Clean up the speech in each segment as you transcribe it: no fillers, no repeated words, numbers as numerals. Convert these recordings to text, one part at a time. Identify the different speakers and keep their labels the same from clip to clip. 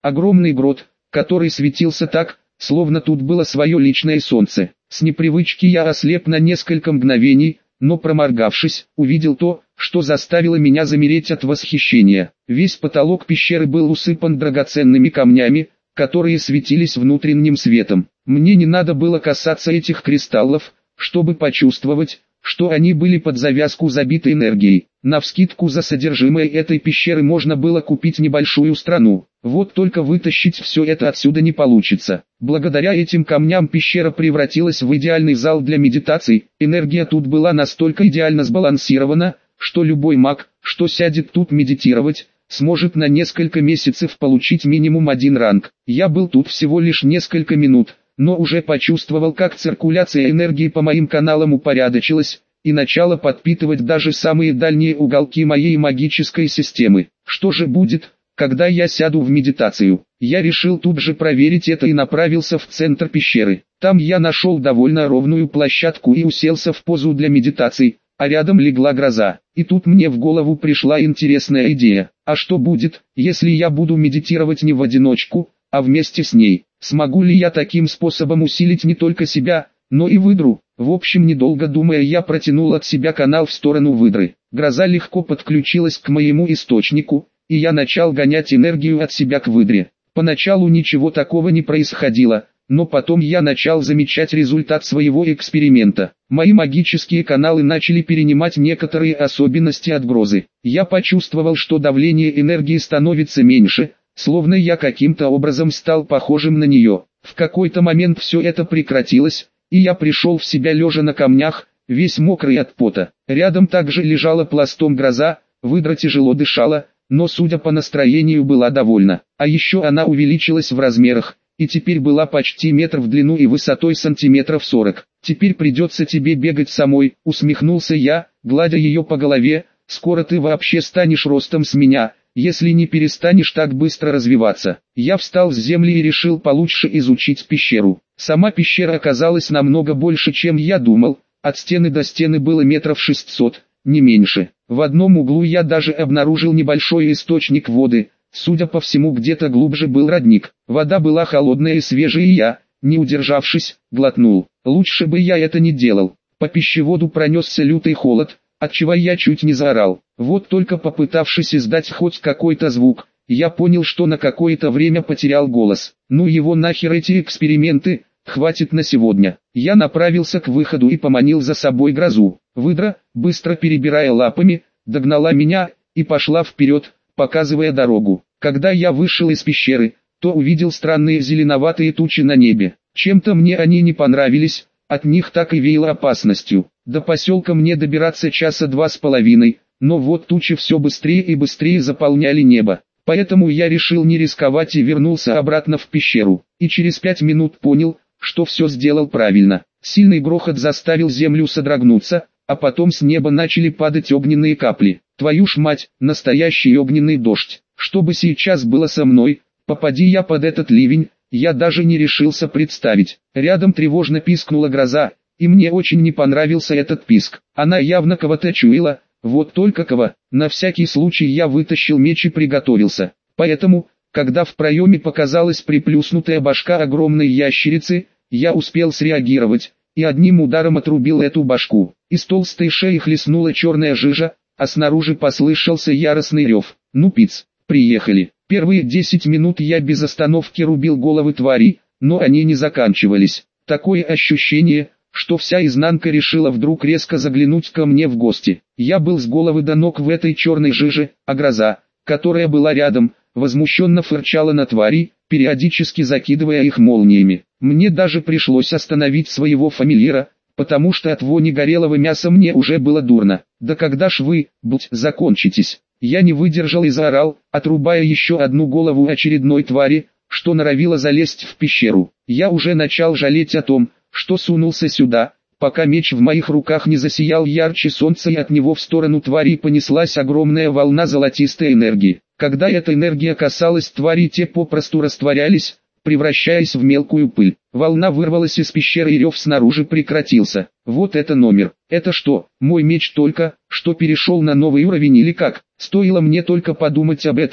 Speaker 1: Огромный грот, который светился так, словно тут было свое личное солнце. С непривычки я ослеп на несколько мгновений, но проморгавшись, увидел то, что заставило меня замереть от восхищения. Весь потолок пещеры был усыпан драгоценными камнями, которые светились внутренним светом. Мне не надо было касаться этих кристаллов, чтобы почувствовать, что они были под завязку забиты энергией. Навскидку за содержимое этой пещеры можно было купить небольшую страну. Вот только вытащить все это отсюда не получится. Благодаря этим камням пещера превратилась в идеальный зал для медитаций. Энергия тут была настолько идеально сбалансирована, что любой маг, что сядет тут медитировать, сможет на несколько месяцев получить минимум один ранг. Я был тут всего лишь несколько минут, но уже почувствовал, как циркуляция энергии по моим каналам упорядочилась, и начала подпитывать даже самые дальние уголки моей магической системы. Что же будет, когда я сяду в медитацию? Я решил тут же проверить это и направился в центр пещеры. Там я нашел довольно ровную площадку и уселся в позу для медитаций, а рядом легла гроза. И тут мне в голову пришла интересная идея. А что будет, если я буду медитировать не в одиночку, а вместе с ней? Смогу ли я таким способом усилить не только себя, но и выдру? В общем, недолго думая, я протянул от себя канал в сторону выдры. Гроза легко подключилась к моему источнику, и я начал гонять энергию от себя к выдре. Поначалу ничего такого не происходило, но потом я начал замечать результат своего эксперимента. Мои магические каналы начали перенимать некоторые особенности от грозы. Я почувствовал, что давление энергии становится меньше, словно я каким-то образом стал похожим на нее. В какой-то момент все это прекратилось, и я пришел в себя лежа на камнях, весь мокрый от пота. Рядом также лежала пластом гроза, выдра тяжело дышала, но судя по настроению была довольна. А еще она увеличилась в размерах, и теперь была почти метр в длину и высотой сантиметров 40. «Теперь придется тебе бегать самой», — усмехнулся я, гладя ее по голове. «Скоро ты вообще станешь ростом с меня, если не перестанешь так быстро развиваться». Я встал с земли и решил получше изучить пещеру. Сама пещера оказалась намного больше, чем я думал. От стены до стены было метров 600, не меньше. В одном углу я даже обнаружил небольшой источник воды. Судя по всему, где-то глубже был родник. Вода была холодная и свежая, и я, не удержавшись, глотнул. Лучше бы я это не делал. По пищеводу пронесся лютый холод, отчего я чуть не заорал. Вот только попытавшись издать хоть какой-то звук, я понял, что на какое-то время потерял голос. Ну его нахер эти эксперименты, хватит на сегодня. Я направился к выходу и поманил за собой грозу. Выдра, быстро перебирая лапами, догнала меня и пошла вперед, показывая дорогу. Когда я вышел из пещеры, то увидел странные зеленоватые тучи на небе. Чем-то мне они не понравились, от них так и веяло опасностью. До поселка мне добираться часа 2,5, но вот тучи все быстрее и быстрее заполняли небо. Поэтому я решил не рисковать и вернулся обратно в пещеру. И через 5 минут понял, что все сделал правильно. Сильный грохот заставил землю содрогнуться, а потом с неба начали падать огненные капли. Твою ж мать, настоящий огненный дождь. Что бы сейчас было со мной, попади я под этот ливень, я даже не решился представить. Рядом тревожно пискнула гроза, и мне очень не понравился этот писк. Она явно кого-то чуяла, вот только кого. На всякий случай я вытащил меч и приготовился. Поэтому, когда в проеме показалась приплюснутая башка огромной ящерицы, я успел среагировать, и одним ударом отрубил эту башку. Из толстой шеи хлестнула черная жижа, а снаружи послышался яростный рев. Ну пиц, приехали. Первые 10 минут я без остановки рубил головы тварей, но они не заканчивались. Такое ощущение, что вся изнанка решила вдруг резко заглянуть ко мне в гости. Я был с головы до ног в этой черной жиже, а гроза, которая была рядом, возмущенно фырчала на тварей, периодически закидывая их молниями. Мне даже пришлось остановить своего фамильяра, потому что от вони горелого мяса мне уже было дурно. Да когда ж вы, закончитесь? Я не выдержал и заорал, отрубая еще одну голову очередной твари, что норовила залезть в пещеру. Я уже начал жалеть о том, что сунулся сюда, пока меч в моих руках не засиял ярче солнца, и от него в сторону твари понеслась огромная волна золотистой энергии. Когда эта энергия касалась тварей, те попросту растворялись, превращаясь в мелкую пыль. Волна вырвалась из пещеры, и рев снаружи прекратился. Вот это номер. Это что, мой меч только что перешел на новый уровень или как? Стоило мне только подумать об этом,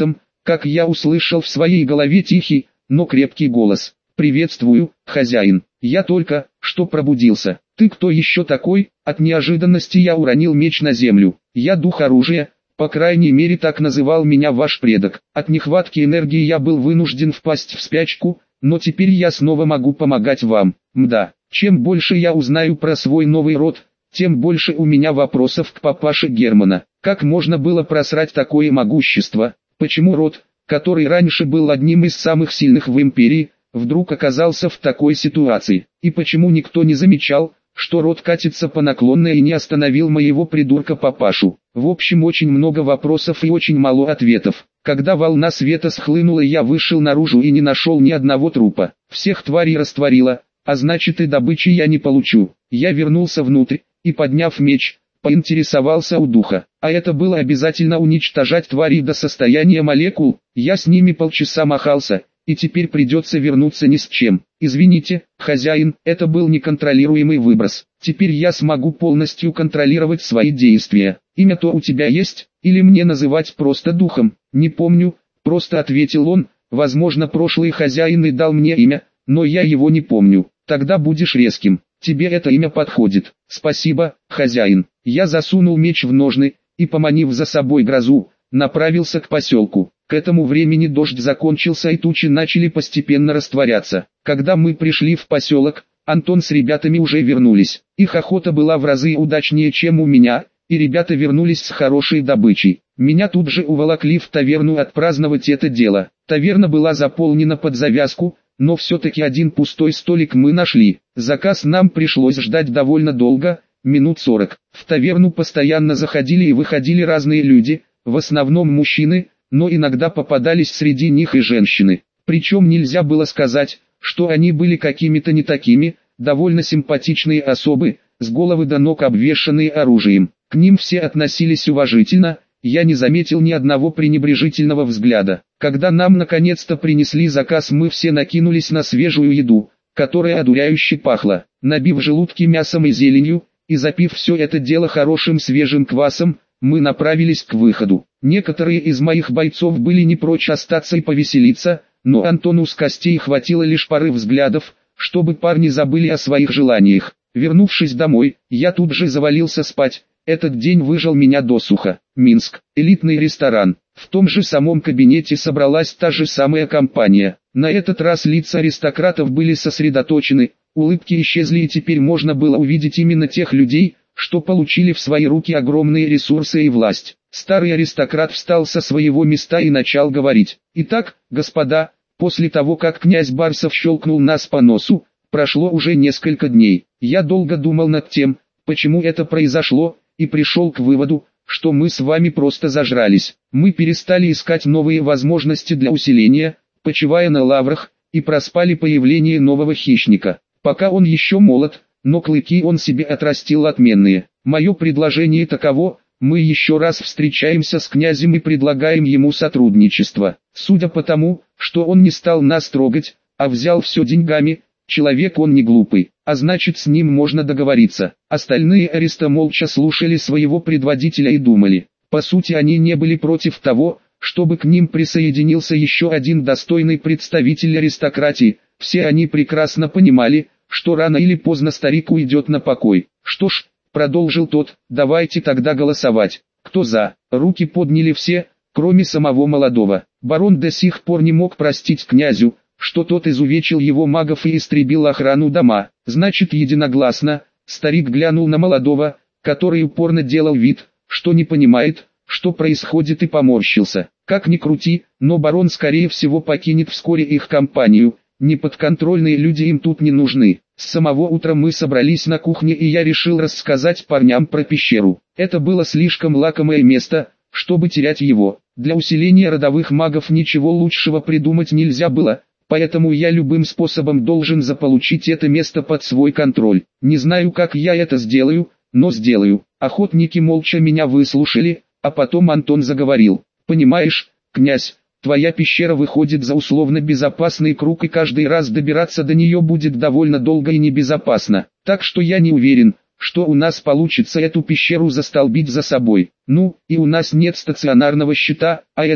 Speaker 1: как я услышал в своей голове тихий, но крепкий голос. «Приветствую, хозяин, я только что пробудился. Ты кто еще такой?» От неожиданности я уронил меч на землю. «Я дух оружия, по крайней мере так называл меня ваш предок. От нехватки энергии я был вынужден впасть в спячку, но теперь я снова могу помогать вам. Мда, чем больше я узнаю про свой новый род, тем больше у меня вопросов к папаше Германа. Как можно было просрать такое могущество? Почему род, который раньше был одним из самых сильных в империи, вдруг оказался в такой ситуации? И почему никто не замечал, что род катится по наклонной и не остановил моего придурка папашу? В общем, очень много вопросов и очень мало ответов. Когда волна света схлынула, я вышел наружу и не нашел ни одного трупа. Всех тварей растворило, а значит и добычи я не получу. Я вернулся внутрь и, подняв меч, поинтересовался у духа. А это было обязательно уничтожать тварей до состояния молекул? Я с ними полчаса махался, и теперь придется вернуться ни с чем. Извините, хозяин, это был неконтролируемый выброс. Теперь я смогу полностью контролировать свои действия. Имя-то у тебя есть? Или мне называть просто духом? Не помню, просто ответил он. Возможно, прошлый хозяин и дал мне имя, но я его не помню. Тогда будешь резким. Тебе это имя подходит. Спасибо, хозяин. Я засунул меч в ножны и, поманив за собой грозу, направился к поселку. К этому времени дождь закончился и тучи начали постепенно растворяться. Когда мы пришли в поселок, Антон с ребятами уже вернулись. Их охота была в разы удачнее, чем у меня, и ребята вернулись с хорошей добычей. Меня тут же уволокли в таверну отпраздновать это дело. Таверна была заполнена под завязку, но все-таки один пустой столик мы нашли. Заказ нам пришлось ждать довольно долго, минут 40. В таверну постоянно заходили и выходили разные люди, в основном мужчины, но иногда попадались среди них и женщины. Причем нельзя было сказать, что они были какими-то не такими, довольно симпатичные особы, с головы до ног обвешанные оружием. К ним все относились уважительно, я не заметил ни одного пренебрежительного взгляда. Когда нам наконец-то принесли заказ, мы все накинулись на свежую еду, которая одуряюще пахла. Набив желудки мясом и зеленью, и запив все это дело хорошим свежим квасом, мы направились к выходу. Некоторые из моих бойцов были не прочь остаться и повеселиться, но Антону с костей хватило лишь пары взглядов, чтобы парни забыли о своих желаниях. Вернувшись домой, я тут же завалился спать. Этот день выжал меня досуха. Минск, элитный ресторан. В том же самом кабинете собралась та же самая компания. На этот раз лица аристократов были сосредоточены, улыбки исчезли, и теперь можно было увидеть именно тех людей, что получили в свои руки огромные ресурсы и власть. Старый аристократ встал со своего места и начал говорить. «Итак, господа, после того как князь Барсов щелкнул нас по носу, прошло уже несколько дней. Я долго думал над тем, почему это произошло, и пришел к выводу, что мы с вами просто зажрались. Мы перестали искать новые возможности для усиления, почивая на лаврах, и проспали появление нового хищника. Пока он еще молод, но клыки он себе отрастил отменные. Мое предложение таково: мы еще раз встречаемся с князем и предлагаем ему сотрудничество. Судя по тому, что он не стал нас трогать, а взял все деньгами, человек он не глупый, а значит, с ним можно договориться». Остальные аристы молча слушали своего предводителя и думали. По сути, они не были против того, чтобы к ним присоединился еще один достойный представитель аристократии. Все они прекрасно понимали, что рано или поздно старик уйдет на покой. «Что ж», — продолжил тот, — «давайте тогда голосовать. Кто за?» Руки подняли все, кроме самого молодого. Барон до сих пор не мог простить князю, что тот изувечил его магов и истребил охрану дома. Значит, единогласно. Старик глянул на молодого, который упорно делал вид, что не понимает, что происходит, и поморщился. Как ни крути, но барон скорее всего покинет вскоре их компанию. Неподконтрольные люди им тут не нужны. С самого утра мы собрались на кухне, и я решил рассказать парням про пещеру. Это было слишком лакомое место, чтобы терять его. Для усиления родовых магов ничего лучшего придумать нельзя было, поэтому я любым способом должен заполучить это место под свой контроль. Не знаю, как я это сделаю, но сделаю. Охотники молча меня выслушали, а потом Антон заговорил. «Понимаешь, князь, твоя пещера выходит за условно безопасный круг, и каждый раз добираться до нее будет довольно долго и небезопасно. Так что я не уверен, что у нас получится эту пещеру застолбить за собой. Ну, и у нас нет стационарного щита, а это,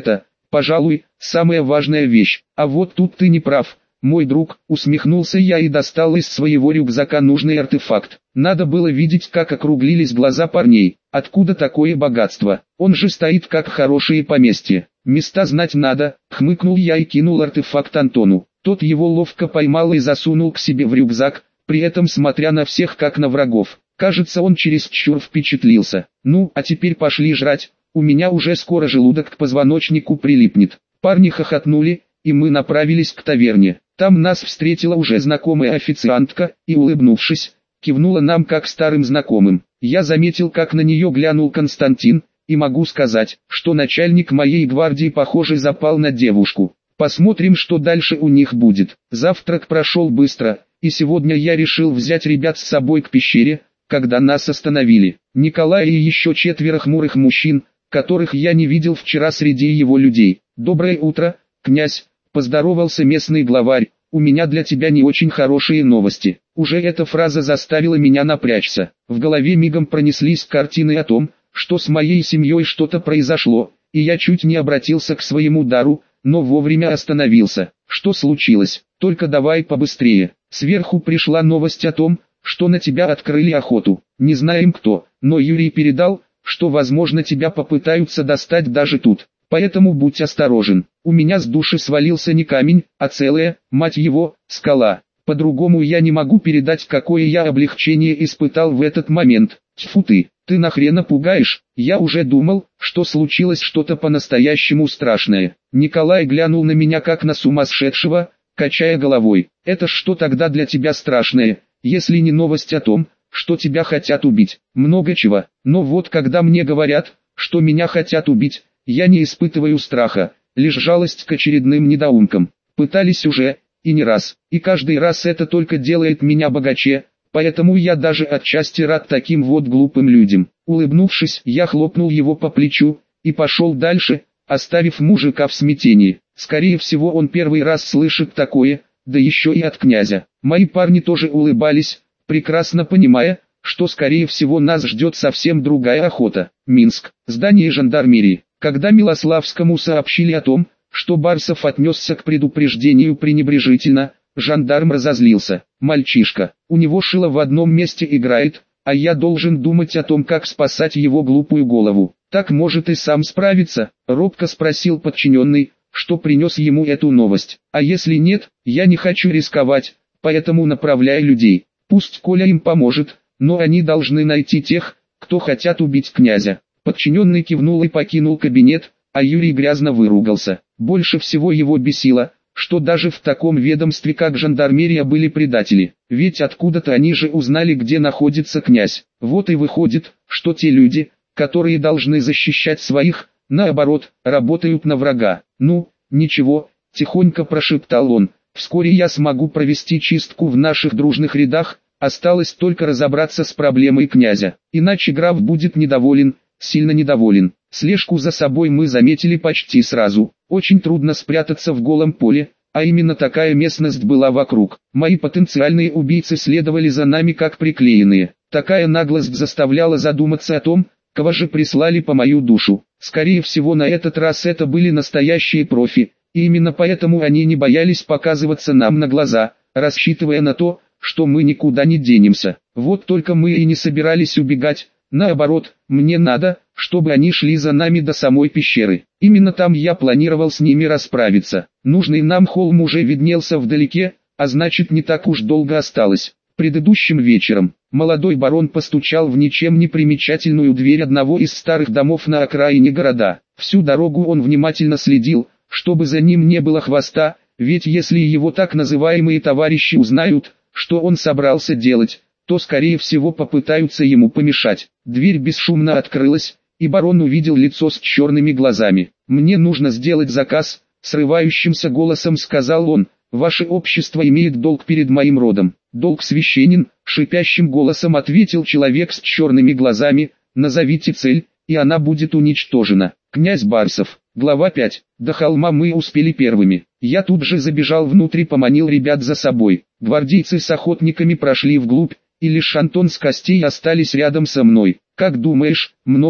Speaker 1: пожалуй, самая важная вещь. А вот тут ты не прав, мой друг, усмехнулся я и достал из своего рюкзака нужный артефакт. Надо было видеть, как округлились глаза парней. Откуда такое богатство? Он же стоит как хорошее поместье. Места знать надо, хмыкнул я и кинул артефакт Антону. Тот его ловко поймал и засунул к себе в рюкзак, при этом смотря на всех как на врагов. Кажется, он чересчур впечатлился. Ну, а теперь пошли жрать, у меня уже скоро желудок к позвоночнику прилипнет. Парни хохотнули, и мы направились к таверне. Там нас встретила уже знакомая официантка, и улыбнувшись, кивнула нам как старым знакомым. Я заметил, как на нее глянул Константин, и могу сказать, что начальник моей гвардии, похоже, запал на девушку. Посмотрим, что дальше у них будет. Завтрак прошел быстро, и сегодня я решил взять ребят с собой к пещере, когда нас остановили. Николай и еще 4 хмурых мужчин, которых я не видел вчера среди его людей. «Доброе утро, князь», — поздоровался местный главарь, — «у меня для тебя не очень хорошие новости». Уже эта фраза заставила меня напрячься. В голове мигом пронеслись картины о том, что с моей семьей что-то произошло, и я чуть не обратился к своему дару, но вовремя остановился. Что случилось? Только давай побыстрее. Сверху пришла новость о том, что на тебя открыли охоту. Не знаем кто, но Юрий передал, что возможно тебя попытаются достать даже тут. Поэтому будь осторожен. У меня с души свалился не камень, а целая, мать его, скала. По-другому я не могу передать, какое я облегчение испытал в этот момент. Тьфу ты нахрена пугаешь? Я уже думал, что случилось что-то по-настоящему страшное. Николай глянул на меня как на сумасшедшего, качая головой. Это что тогда для тебя страшное, если не новость о том, что тебя хотят убить? Много чего, но вот когда мне говорят, что меня хотят убить, я не испытываю страха, лишь жалость к очередным недоумкам. Пытались уже, и не раз, и каждый раз это только делает меня богаче, поэтому я даже отчасти рад таким вот глупым людям. Улыбнувшись, я хлопнул его по плечу, и пошел дальше, оставив мужика в смятении. Скорее всего, он первый раз слышит такое, да еще и от князя. Мои парни тоже улыбались, прекрасно понимая, что скорее всего нас ждет совсем другая охота. Минск, здание жандармерии. Когда Милославскому сообщили о том, что Барсов отнесся к предупреждению пренебрежительно, жандарм разозлился. Мальчишка, у него шило в одном месте играет, а я должен думать о том, как спасать его глупую голову. Так может и сам справиться? Робко спросил подчиненный, что принес ему эту новость. А если нет, я не хочу рисковать, поэтому направляй людей. Пусть Коля им поможет, но они должны найти тех, кто хотят убить князя. Подчиненный кивнул и покинул кабинет, а Юрий грязно выругался. Больше всего его бесило, что даже в таком ведомстве как жандармерия были предатели. Ведь откуда-то они же узнали, где находится князь. Вот и выходит, что те люди, которые должны защищать своих, наоборот, работают на врага. «Ну, ничего», — тихонько прошептал он, — «вскоре я смогу провести чистку в наших дружных рядах, осталось только разобраться с проблемой князя. Иначе граф будет недоволен, сильно недоволен». Слежку за собой мы заметили почти сразу. Очень трудно спрятаться в голом поле, а именно такая местность была вокруг. Мои потенциальные убийцы следовали за нами как приклеенные. Такая наглость заставляла задуматься о том, кого же прислали по мою душу. Скорее всего, на этот раз это были настоящие профи, и именно поэтому они не боялись показываться нам на глаза, рассчитывая на то, что мы никуда не денемся. Вот только мы и не собирались убегать. Наоборот, мне надо, чтобы они шли за нами до самой пещеры. Именно там я планировал с ними расправиться. Нужный нам холм уже виднелся вдалеке, а значит не так уж долго осталось. Предыдущим вечером, молодой барон постучал в ничем не примечательную дверь одного из старых домов на окраине города. Всю дорогу он внимательно следил, чтобы за ним не было хвоста, ведь если его так называемые товарищи узнают, что он собрался делать, то скорее всего попытаются ему помешать. Дверь бесшумно открылась, и барон увидел лицо с черными глазами. «Мне нужно сделать заказ», — срывающимся голосом сказал он. «Ваше общество имеет долг перед моим родом». «Долг священен», — шипящим голосом ответил человек с черными глазами. «Назовите цель, и она будет уничтожена». Князь Барсов. Глава 5. До холма мы успели первыми. Я тут же забежал внутрь и поманил ребят за собой. Гвардейцы с охотниками прошли вглубь, и лишь Антон с Костей остались рядом со мной. «Как думаешь, много их?»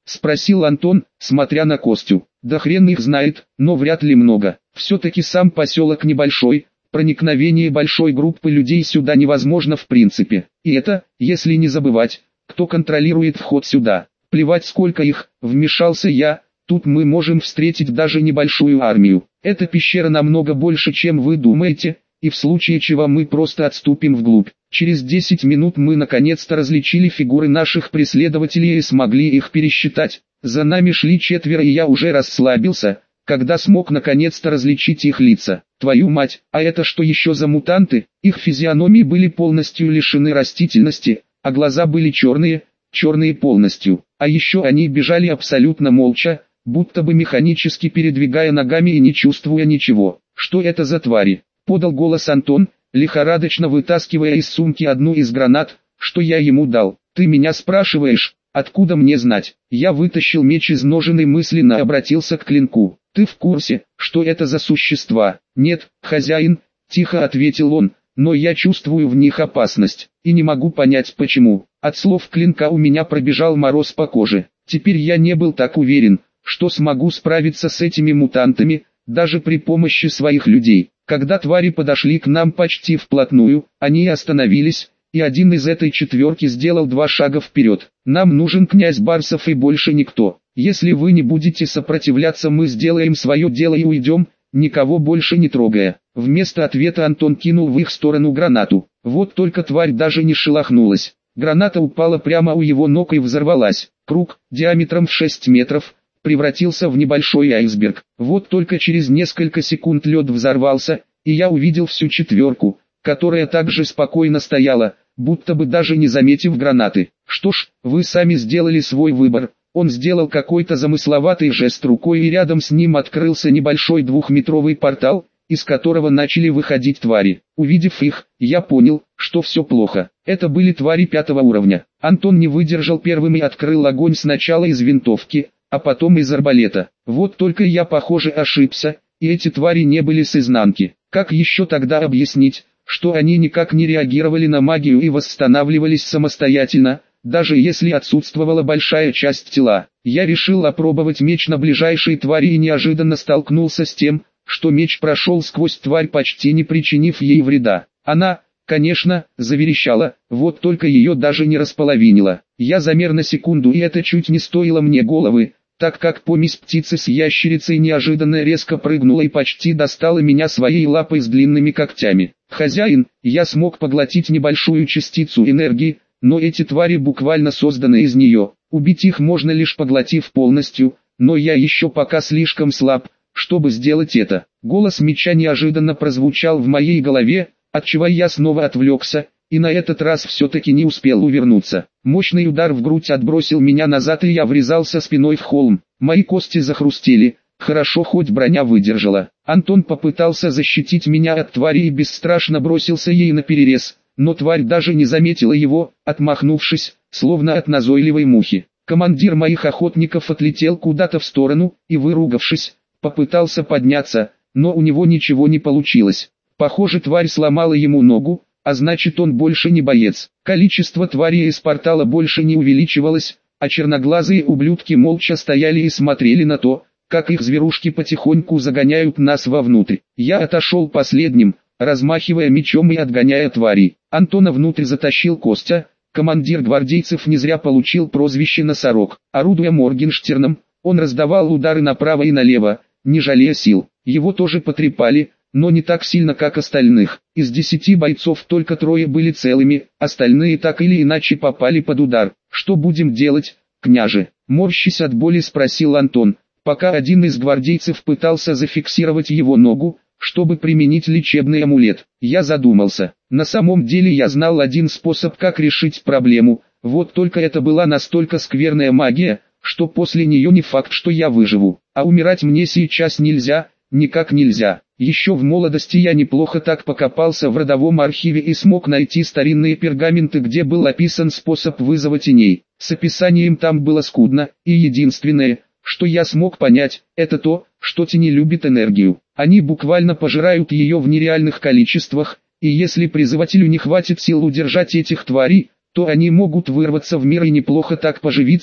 Speaker 1: спросил Антон, смотря на Костю. Да хрен их знает, но вряд ли много. Все-таки сам поселок небольшой, проникновение большой группы людей сюда невозможно в принципе. И это, если не забывать, кто контролирует вход сюда. Плевать сколько их, вмешался я, тут мы можем встретить даже небольшую армию. Эта пещера намного больше, чем вы думаете, и в случае чего мы просто отступим вглубь. Через 10 минут мы наконец-то различили фигуры наших преследователей и смогли их пересчитать. За нами шли 4, и я уже расслабился, когда смог наконец-то различить их лица. Твою мать, а это что еще за мутанты? Их физиономии были полностью лишены растительности, а глаза были черные полностью. А еще они бежали абсолютно молча, будто бы механически передвигая ногами и не чувствуя ничего. Что это за твари? Подал голос Антон, лихорадочно вытаскивая из сумки одну из гранат, что я ему дал. Ты меня спрашиваешь, откуда мне знать? Я вытащил меч из ножен и мысленно обратился к клинку. Ты в курсе, что это за существа? Нет, хозяин, тихо ответил он, но я чувствую в них опасность, и не могу понять почему. От слов клинка у меня пробежал мороз по коже. Теперь я не был так уверен, что смогу справиться с этими мутантами, даже при помощи своих людей. Когда твари подошли к нам почти вплотную, они остановились, и один из этой 4 сделал 2 шага вперед. Нам нужен князь Барсов и больше никто. Если вы не будете сопротивляться, мы сделаем свое дело и уйдем, никого больше не трогая. Вместо ответа Антон кинул в их сторону гранату. Вот только тварь даже не шелохнулась. Граната упала прямо у его ног и взорвалась. Круг, диаметром в 6 метров, превратился в небольшой айсберг. Вот только через несколько секунд лед взорвался, и я увидел всю 4, которая также спокойно стояла, будто бы даже не заметив гранаты. Что ж, вы сами сделали свой выбор. Он сделал какой-то замысловатый жест рукой, и рядом с ним открылся небольшой 2-метровый портал, из которого начали выходить твари. Увидев их, я понял, что все плохо. Это были твари 5-го уровня. Антон не выдержал первым и открыл огонь сначала из винтовки, а потом из арбалета. Вот только я, похоже, ошибся, и эти твари не были с изнанки. Как еще тогда объяснить, что они никак не реагировали на магию и восстанавливались самостоятельно, даже если отсутствовала большая часть тела? Я решил опробовать меч на ближайшей твари и неожиданно столкнулся с тем, что меч прошел сквозь тварь, почти не причинив ей вреда. Она, конечно, заверещала, вот только ее даже не располовинило. Я замер на секунду, и это чуть не стоило мне головы, так как помесь птицы с ящерицей неожиданно резко прыгнула и почти достала меня своей лапой с длинными когтями. Хозяин, я смог поглотить небольшую частицу энергии, но эти твари буквально созданы из нее. Убить их можно лишь поглотив полностью, но я еще пока слишком слаб, чтобы сделать это. Голос меча неожиданно прозвучал в моей голове, отчего я снова отвлекся, и на этот раз все-таки не успел увернуться. Мощный удар в грудь отбросил меня назад, и я врезался спиной в холм. Мои кости захрустели, хорошо хоть броня выдержала. Антон попытался защитить меня от твари и бесстрашно бросился ей наперерез, но тварь даже не заметила его, отмахнувшись, словно от назойливой мухи. Командир моих охотников отлетел куда-то в сторону и, выругавшись, попытался подняться, но у него ничего не получилось. Похоже, тварь сломала ему ногу, а значит, он больше не боец. Количество тварей из портала больше не увеличивалось, а черноглазые ублюдки молча стояли и смотрели на то, как их зверушки потихоньку загоняют нас вовнутрь. Я отошел последним, размахивая мечом и отгоняя тварей. Антона внутрь затащил Костя. Командир гвардейцев не зря получил прозвище «Носорог». Орудуя Моргенштерном, он раздавал удары направо и налево, не жалея сил. Его тоже потрепали, но не так сильно, как остальных. Из 10 бойцов только 3 были целыми, остальные так или иначе попали под удар. «Что будем делать, княже?» — морщась от боли спросил Антон, пока один из гвардейцев пытался зафиксировать его ногу, чтобы применить лечебный амулет. Я задумался. На самом деле я знал один способ, как решить проблему, вот только это была настолько скверная магия, что после нее не факт, что я выживу. А умирать мне сейчас нельзя, никак нельзя. Еще в молодости я неплохо так покопался в родовом архиве и смог найти старинные пергаменты, где был описан способ вызова теней. С описанием там было скудно, и единственное, что я смог понять, это то, что тени любят энергию. Они буквально пожирают ее в нереальных количествах, и если призывателю не хватит сил удержать этих тварей, то они могут вырваться в мир и неплохо так поживиться,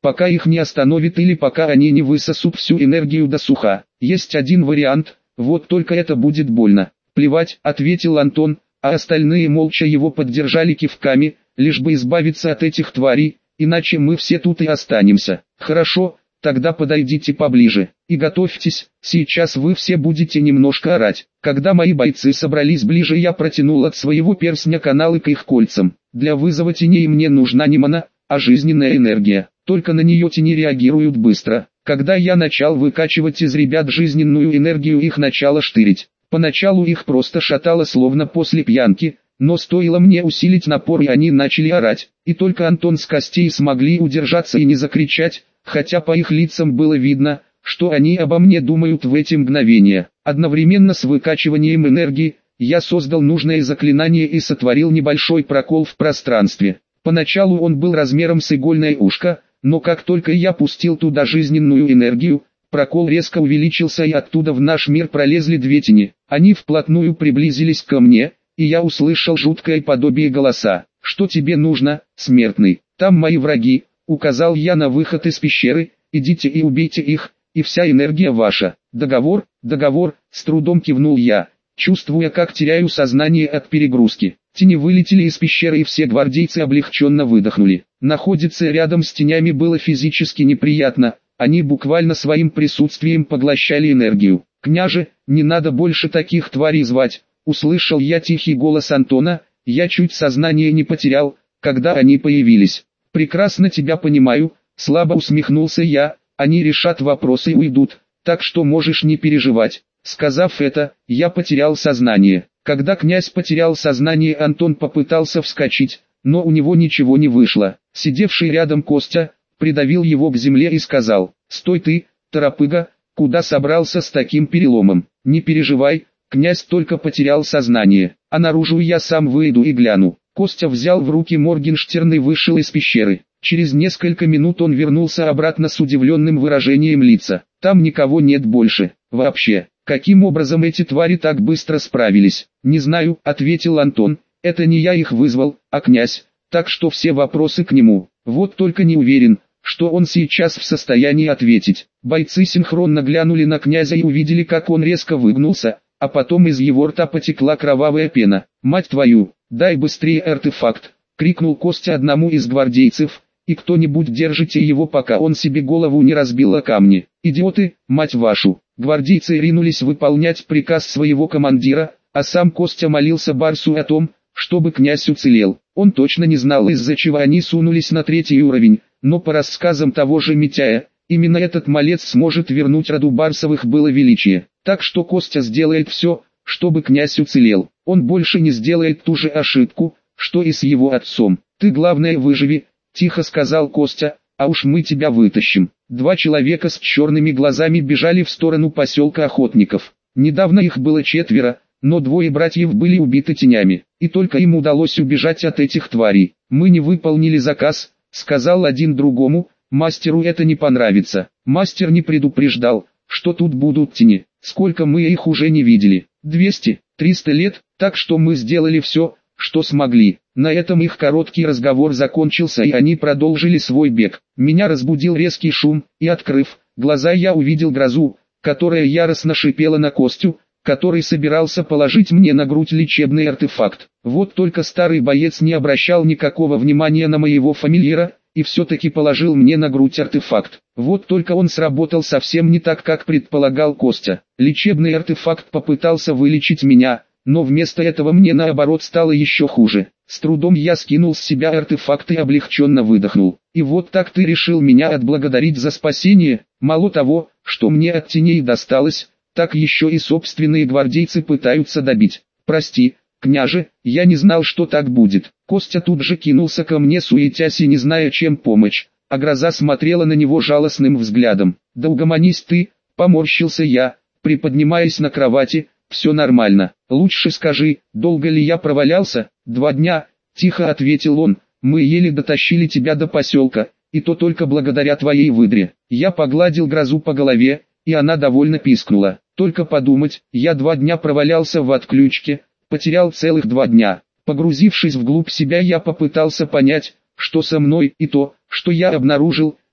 Speaker 1: пока их не остановит или пока они не высосут всю энергию до суха. Есть один вариант, вот только это будет больно. Плевать, ответил Антон, а остальные молча его поддержали кивками, лишь бы избавиться от этих тварей, иначе мы все тут и останемся. Хорошо, тогда подойдите поближе, и готовьтесь, сейчас вы все будете немножко орать. Когда мои бойцы собрались ближе, я протянул от своего перстня каналы к их кольцам. Для вызова теней мне нужна не мана, а жизненная энергия. Только на нее тени реагируют быстро. Когда я начал выкачивать из ребят жизненную энергию, их начало штырить. Поначалу их просто шатало словно после пьянки, но стоило мне усилить напор, и они начали орать. И только Антон с Костей смогли удержаться и не закричать, хотя по их лицам было видно, что они обо мне думают в эти мгновения. Одновременно с выкачиванием энергии, я создал нужное заклинание и сотворил небольшой прокол в пространстве. Поначалу он был размером с игольное ушко, но как только я пустил туда жизненную энергию, прокол резко увеличился, и оттуда в наш мир пролезли две тени. Они вплотную приблизились ко мне, и я услышал жуткое подобие голоса. «Что тебе нужно, смертный? Там мои враги», — указал я на выход из пещеры, «идите и убейте их, и вся энергия ваша». «Договор, договор», — с трудом кивнул я, чувствуя, как теряю сознание от перегрузки. Тени вылетели из пещеры, и все гвардейцы облегченно выдохнули. Находиться рядом с тенями было физически неприятно, они буквально своим присутствием поглощали энергию. «Княже, не надо больше таких тварей звать», — услышал я тихий голос Антона, я чуть сознание не потерял, когда они появились. «Прекрасно тебя понимаю», — слабо усмехнулся я, «они решат вопросы и уйдут, так что можешь не переживать». Сказав это, я потерял сознание. Когда князь потерял сознание, Антон попытался вскочить, но у него ничего не вышло. Сидевший рядом Костя придавил его к земле и сказал: «Стой ты, торопыга, куда собрался с таким переломом? Не переживай, князь только потерял сознание, а наружу я сам выйду и гляну». Костя взял в руки Моргенштерн и вышел из пещеры. Через несколько минут он вернулся обратно с удивленным выражением лица. «Там никого нет больше, вообще. Каким образом эти твари так быстро справились?» «Не знаю», — ответил Антон, — «это не я их вызвал, а князь, так что все вопросы к нему. Вот только не уверен, что он сейчас в состоянии ответить». Бойцы синхронно глянули на князя и увидели, как он резко выгнулся, а потом из его рта потекла кровавая пена. «Мать твою, дай быстрее артефакт!» — крикнул Костя одному из гвардейцев, «и кто-нибудь держите его, пока он себе голову не разбил о камни». «Идиоты, мать вашу!» Гвардейцы ринулись выполнять приказ своего командира, а сам Костя молился Барсу о том, чтобы князь уцелел. Он точно не знал, из-за чего они сунулись на 3-й уровень, но по рассказам того же Митяя, именно этот малец сможет вернуть роду Барсовых было величие. Так что Костя сделает все, чтобы князь уцелел. Он больше не сделает ту же ошибку, что и с его отцом. «Ты главное выживи», — тихо сказал Костя, «а уж мы тебя вытащим». 2 человека с черными глазами бежали в сторону поселка Охотников. Недавно их было 4, но 2 братьев были убиты тенями, и только им удалось убежать от этих тварей. «Мы не выполнили заказ», — сказал один другому, «мастеру это не понравится». Мастер не предупреждал, что тут будут тени. Сколько мы их уже не видели? 200, 300 лет, так что мы сделали все, что смогли. На этом их короткий разговор закончился, и они продолжили свой бег. Меня разбудил резкий шум, и открыв глаза, я увидел Грозу, которая яростно шипела на Костю, который собирался положить мне на грудь лечебный артефакт. Вот только старый боец не обращал никакого внимания на моего фамильяра, и все-таки положил мне на грудь артефакт. Вот только он сработал совсем не так, как предполагал Костя. Лечебный артефакт попытался вылечить меня, но вместо этого мне наоборот стало еще хуже. С трудом я скинул с себя артефакт и облегченно выдохнул. «И вот так ты решил меня отблагодарить за спасение? Мало того, что мне от теней досталось, так еще и собственные гвардейцы пытаются добить. Прости, княже, я не знал, что так будет». Костя тут же кинулся ко мне, суетясь и не зная, чем помочь, а Гроза смотрела на него жалостным взглядом. «Да угомонись ты», — поморщился я, приподнимаясь на кровати, «все нормально. Лучше скажи, долго ли я провалялся?» 2 дня, — тихо ответил он, — «мы еле дотащили тебя до поселка, и то только благодаря твоей выдре». Я погладил Грозу по голове, и она довольно пискнула. «Только подумать, я 2 дня провалялся в отключке, потерял целых 2 дня». Погрузившись вглубь себя, я попытался понять, что со мной, и то, что я обнаружил,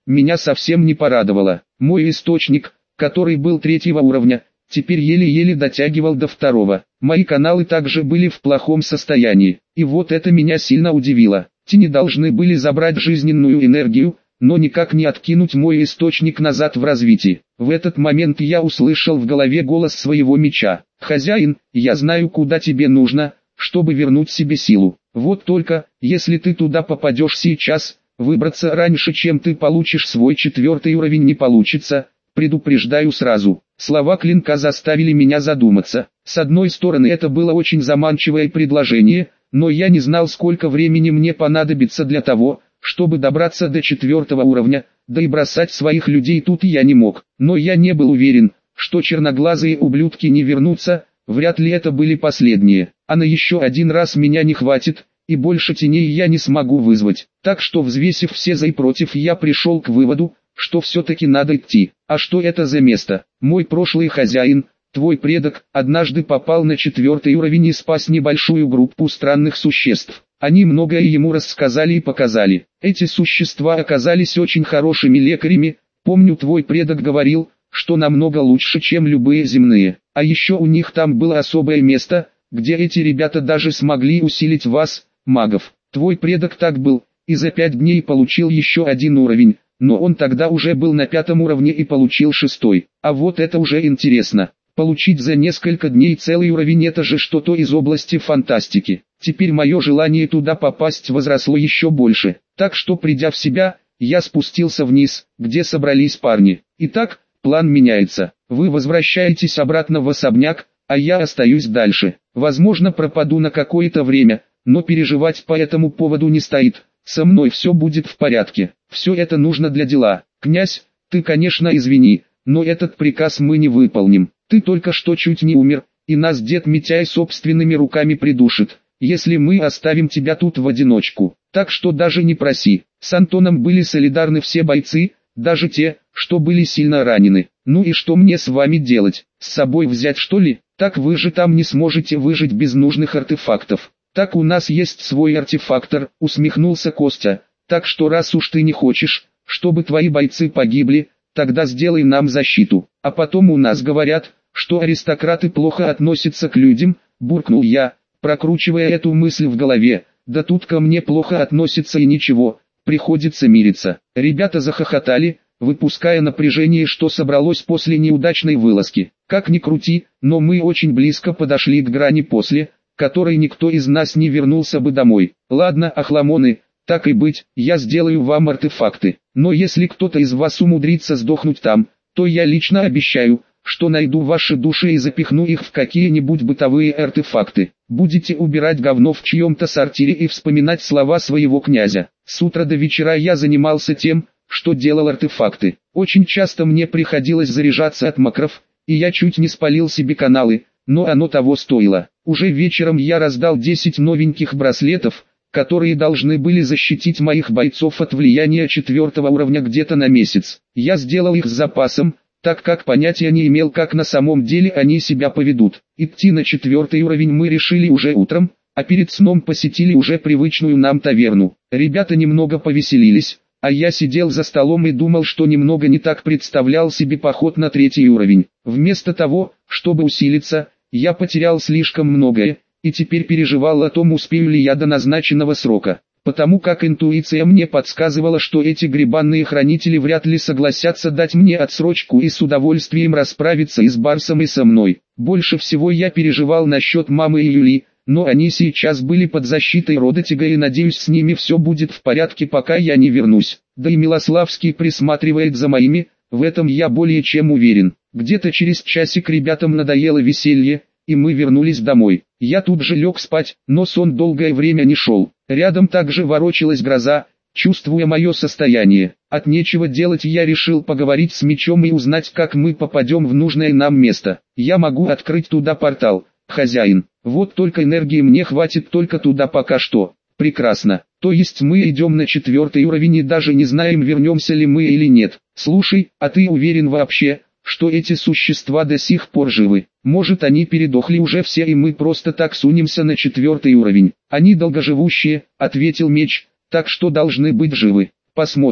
Speaker 1: меня совсем не порадовало. Мой источник, который был 3-го уровня, теперь еле-еле дотягивал до 2-го. Мои каналы также были в плохом состоянии, и вот это меня сильно удивило. Тени должны были забрать жизненную энергию, но никак не откинуть мой источник назад в развитии. В этот момент я услышал в голове голос своего меча. «Хозяин, я знаю, куда тебе нужно, чтобы вернуть себе силу. Вот только, если ты туда попадешь сейчас, выбраться раньше, чем ты получишь свой 4-й уровень, не получится, предупреждаю сразу». Слова клинка заставили меня задуматься. С одной стороны, это было очень заманчивое предложение, но я не знал, сколько времени мне понадобится для того, чтобы добраться до 4-го уровня, да и бросать своих людей тут я не мог. Но я не был уверен, что черноглазые ублюдки не вернутся, вряд ли это были последние. А на еще один раз меня не хватит, и больше теней я не смогу вызвать. Так что, взвесив все за и против, я пришел к выводу, что все-таки надо идти. А что это за место? Мой прошлый хозяин, твой предок, однажды попал на 4-й уровень и спас небольшую группу странных существ. Они многое ему рассказали и показали. Эти существа оказались очень хорошими лекарями. Помню, твой предок говорил, что намного лучше, чем любые земные. А еще у них там было особое место, где эти ребята даже смогли усилить вас, магов. Твой предок так был, и за 5 дней получил еще 1 уровень, но он тогда уже был на 5-м уровне и получил 6-й. А вот это уже интересно. Получить за несколько дней целый уровень — это же что-то из области фантастики. Теперь мое желание туда попасть возросло еще больше. Так что, придя в себя, я спустился вниз, где собрались парни. Итак, план меняется. Вы возвращаетесь обратно в особняк, а я остаюсь дальше. Возможно, пропаду на какое-то время, но переживать по этому поводу не стоит. Со мной все будет в порядке. Все это нужно для дела. Князь, ты, конечно, извини, но этот приказ мы не выполним. Ты только что чуть не умер, и нас дед Митяй собственными руками придушит, если мы оставим тебя тут в одиночку. Так что даже не проси. С Антоном были солидарны все бойцы, даже те, что были сильно ранены. Ну и что мне с вами делать? С собой взять, что ли? Так вы же там не сможете выжить без нужных артефактов. Так у нас есть свой артефактор, усмехнулся Костя. Так что раз уж ты не хочешь, чтобы твои бойцы погибли, тогда сделай нам защиту. А потом у нас говорят, что аристократы плохо относятся к людям, буркнул я, прокручивая эту мысль в голове. Да тут ко мне плохо относятся и ничего, приходится мириться. Ребята захохотали, выпуская напряжение, что собралось после неудачной вылазки. Как ни крути, но мы очень близко подошли к грани, после которой никто из нас не вернулся бы домой. Ладно, охламоны, так и быть, я сделаю вам артефакты. Но если кто-то из вас умудрится сдохнуть там, то я лично обещаю, что найду ваши души и запихну их в какие-нибудь бытовые артефакты. Будете убирать говно в чьем-то сортире и вспоминать слова своего князя. С утра до вечера я занимался тем, что делал артефакты. Очень часто мне приходилось заряжаться от макров, и я чуть не спалил себе каналы, но оно того стоило. Уже вечером я раздал 10 новеньких браслетов, которые должны были защитить моих бойцов от влияния 4-го уровня где-то на месяц. Я сделал их с запасом, так как понятия не имел, как на самом деле они себя поведут. Идти на 4-й уровень мы решили уже утром, а перед сном посетили уже привычную нам таверну. Ребята немного повеселились, а я сидел за столом и думал, что немного не так представлял себе поход на 3-й уровень. Вместо того, чтобы усилиться, я потерял слишком многое, и теперь переживал о том, успею ли я до назначенного срока. Потому как интуиция мне подсказывала, что эти гребанные хранители вряд ли согласятся дать мне отсрочку и с удовольствием расправиться и с Барсом, и со мной. Больше всего я переживал насчет мамы и Юли, но они сейчас были под защитой Родотяга, и надеюсь, с ними все будет в порядке, пока я не вернусь. Да и Милославский присматривает за моими, в этом я более чем уверен. Где-то через часик ребятам надоело веселье, и мы вернулись домой. Я тут же лег спать, но сон долгое время не шел. Рядом также ворочалась гроза, чувствуя мое состояние. От нечего делать я решил поговорить с мечом и узнать, как мы попадем в нужное нам место. Я могу открыть туда портал, хозяин. Вот только энергии мне хватит только туда пока что. Прекрасно. То есть мы идем на 4-й уровень и даже не знаем, вернемся ли мы или нет. Слушай, а ты уверен вообще, что эти существа до сих пор живы? Может, они передохли уже все, и мы просто так сунемся на 4-й уровень? Они долгоживущие, ответил меч, так что должны быть живы. Посмотрим.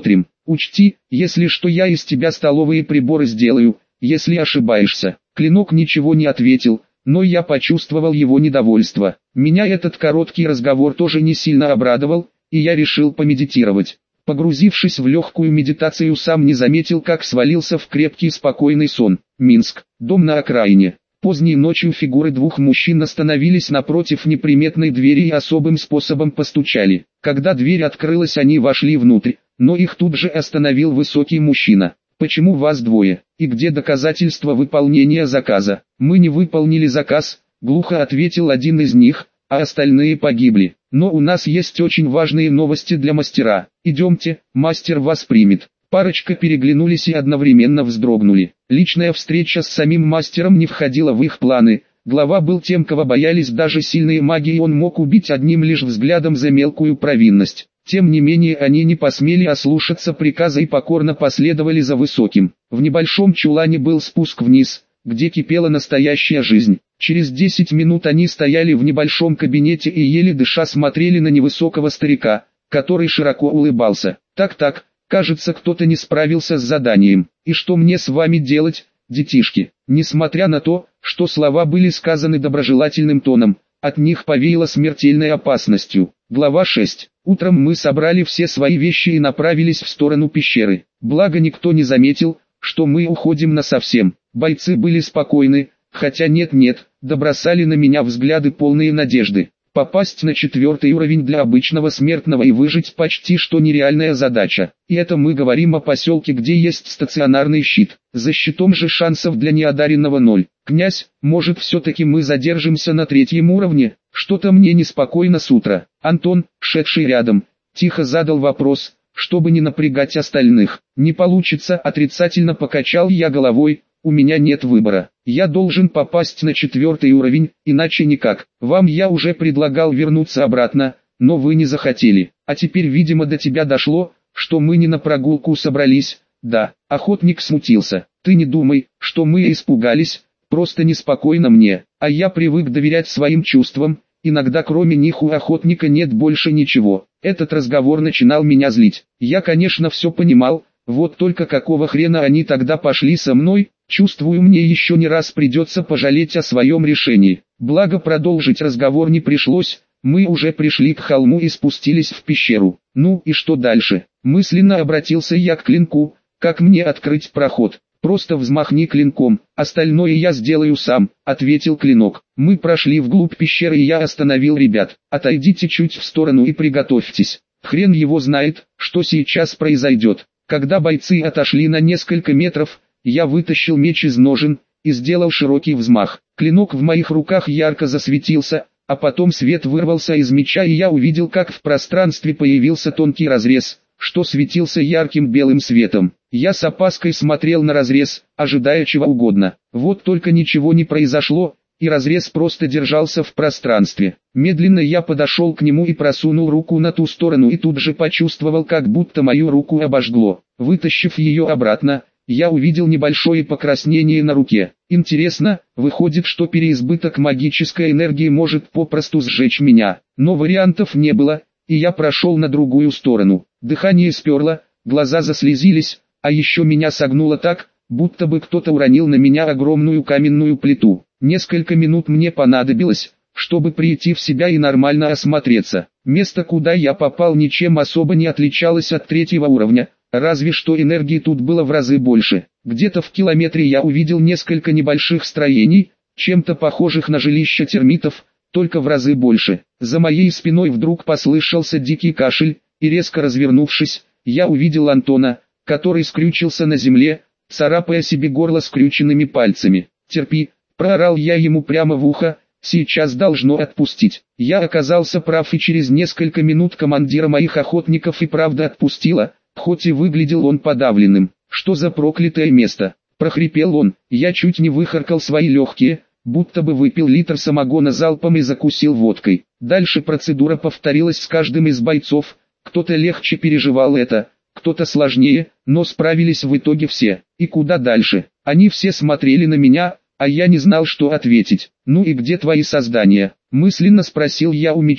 Speaker 1: Учти, если что, я из тебя столовые приборы сделаю, если ошибаешься. Клинок ничего не ответил, но я почувствовал его недовольство. Меня этот короткий разговор тоже не сильно обрадовал, и я решил помедитировать. Погрузившись в легкую медитацию, сам не заметил, как свалился в крепкий спокойный сон. Минск. Дом на окраине. Поздней ночью фигуры двух мужчин остановились напротив неприметной двери и особым способом постучали. Когда дверь открылась, они вошли внутрь, но их тут же остановил высокий мужчина. «Почему вас двое? И где доказательства выполнения заказа?» «Мы не выполнили заказ», — глухо ответил один из них, «а остальные погибли. Но у нас есть очень важные новости для мастера. Идемте, мастер вас примет». Парочка переглянулись и одновременно вздрогнули. Личная встреча с самим мастером не входила в их планы. Глава был тем, кого боялись даже сильные маги, и он мог убить одним лишь взглядом за мелкую провинность. Тем не менее они не посмели ослушаться приказа и покорно последовали за высоким. В небольшом чулане был спуск вниз, где кипела настоящая жизнь. Через 10 минут они стояли в небольшом кабинете и еле дыша смотрели на невысокого старика, который широко улыбался. «Так, кажется, кто-то не справился с заданием. И что мне с вами делать, детишки?» Несмотря на то, что слова были сказаны доброжелательным тоном, от них повеяло смертельной опасностью. Глава 6. Утром мы собрали все свои вещи и направились в сторону пещеры. Благо никто не заметил, что мы уходим насовсем. Бойцы были спокойны, хотя нет, добросали на меня взгляды полные надежды. Попасть на 4-й уровень для обычного смертного и выжить почти что нереальная задача. И это мы говорим о поселке, где есть стационарный щит. За щитом же шансов для неодаренного 0. «Князь, может все-таки мы задержимся на 3-м уровне? Что-то мне неспокойно с утра». Антон, шедший рядом, тихо задал вопрос, чтобы не напрягать остальных. «Не получится», — отрицательно покачал я головой. «У меня нет выбора. Я должен попасть на 4-й уровень, иначе никак. Вам я уже предлагал вернуться обратно, но вы не захотели. А теперь, видимо, до тебя дошло, что мы не на прогулку собрались». «Да». Охотник смутился. «Ты не думай, что мы испугались, просто неспокойно мне, а я привык доверять своим чувствам, иногда кроме них у охотника нет больше ничего». Этот разговор начинал меня злить. Я, конечно, все понимал, вот только какого хрена они тогда пошли со мной? Чувствую, мне еще не раз придется пожалеть о своем решении. Благо продолжить разговор не пришлось, мы уже пришли к холму и спустились в пещеру. «Ну и что дальше?» Мысленно обратился я к клинку. «Как мне открыть проход?» «Просто взмахни клинком, остальное я сделаю сам», — ответил клинок. Мы прошли вглубь пещеры и я остановил ребят. «Отойдите чуть в сторону и приготовьтесь. Хрен его знает, что сейчас произойдет». Когда бойцы отошли на несколько метров, я вытащил меч из ножен и сделал широкий взмах. Клинок в моих руках ярко засветился, а потом свет вырвался из меча и я увидел, как в пространстве появился тонкий разрез, что светился ярким белым светом. Я с опаской смотрел на разрез, ожидая чего угодно. Вот только ничего не произошло, и разрез просто держался в пространстве. Медленно я подошел к нему и просунул руку на ту сторону и тут же почувствовал, как будто мою руку обожгло. Вытащив ее обратно, я увидел небольшое покраснение на руке. Интересно, выходит, что переизбыток магической энергии может попросту сжечь меня. Но вариантов не было, и я прошел на другую сторону. Дыхание сперло, глаза заслезились, а еще меня согнуло так, будто бы кто-то уронил на меня огромную каменную плиту. Несколько минут мне понадобилось, чтобы прийти в себя и нормально осмотреться. Место, куда я попал, ничем особо не отличалось от 3-го уровня, разве что энергии тут было в разы больше. Где-то в километре я увидел несколько небольших строений, чем-то похожих на жилища термитов, только в разы больше. За моей спиной вдруг послышался дикий кашель, и резко развернувшись, я увидел Антона, который скрючился на земле, царапая себе горло скрюченными пальцами. «Терпи», — проорал я ему прямо в ухо, — «сейчас должно отпустить». Я оказался прав, и через несколько минут командира моих охотников и правда отпустила, хоть и выглядел он подавленным. «Что за проклятое место?» — прохрипел он. Я чуть не выхаркал свои легкие, будто бы выпил литр самогона залпом и закусил водкой. Дальше процедура повторилась с каждым из бойцов, кто-то легче переживал это, кто-то сложнее, но справились в итоге все. И куда дальше? Они все смотрели на меня, а я не знал, что ответить. «Ну и где твои создания?» — мысленно спросил я у меча,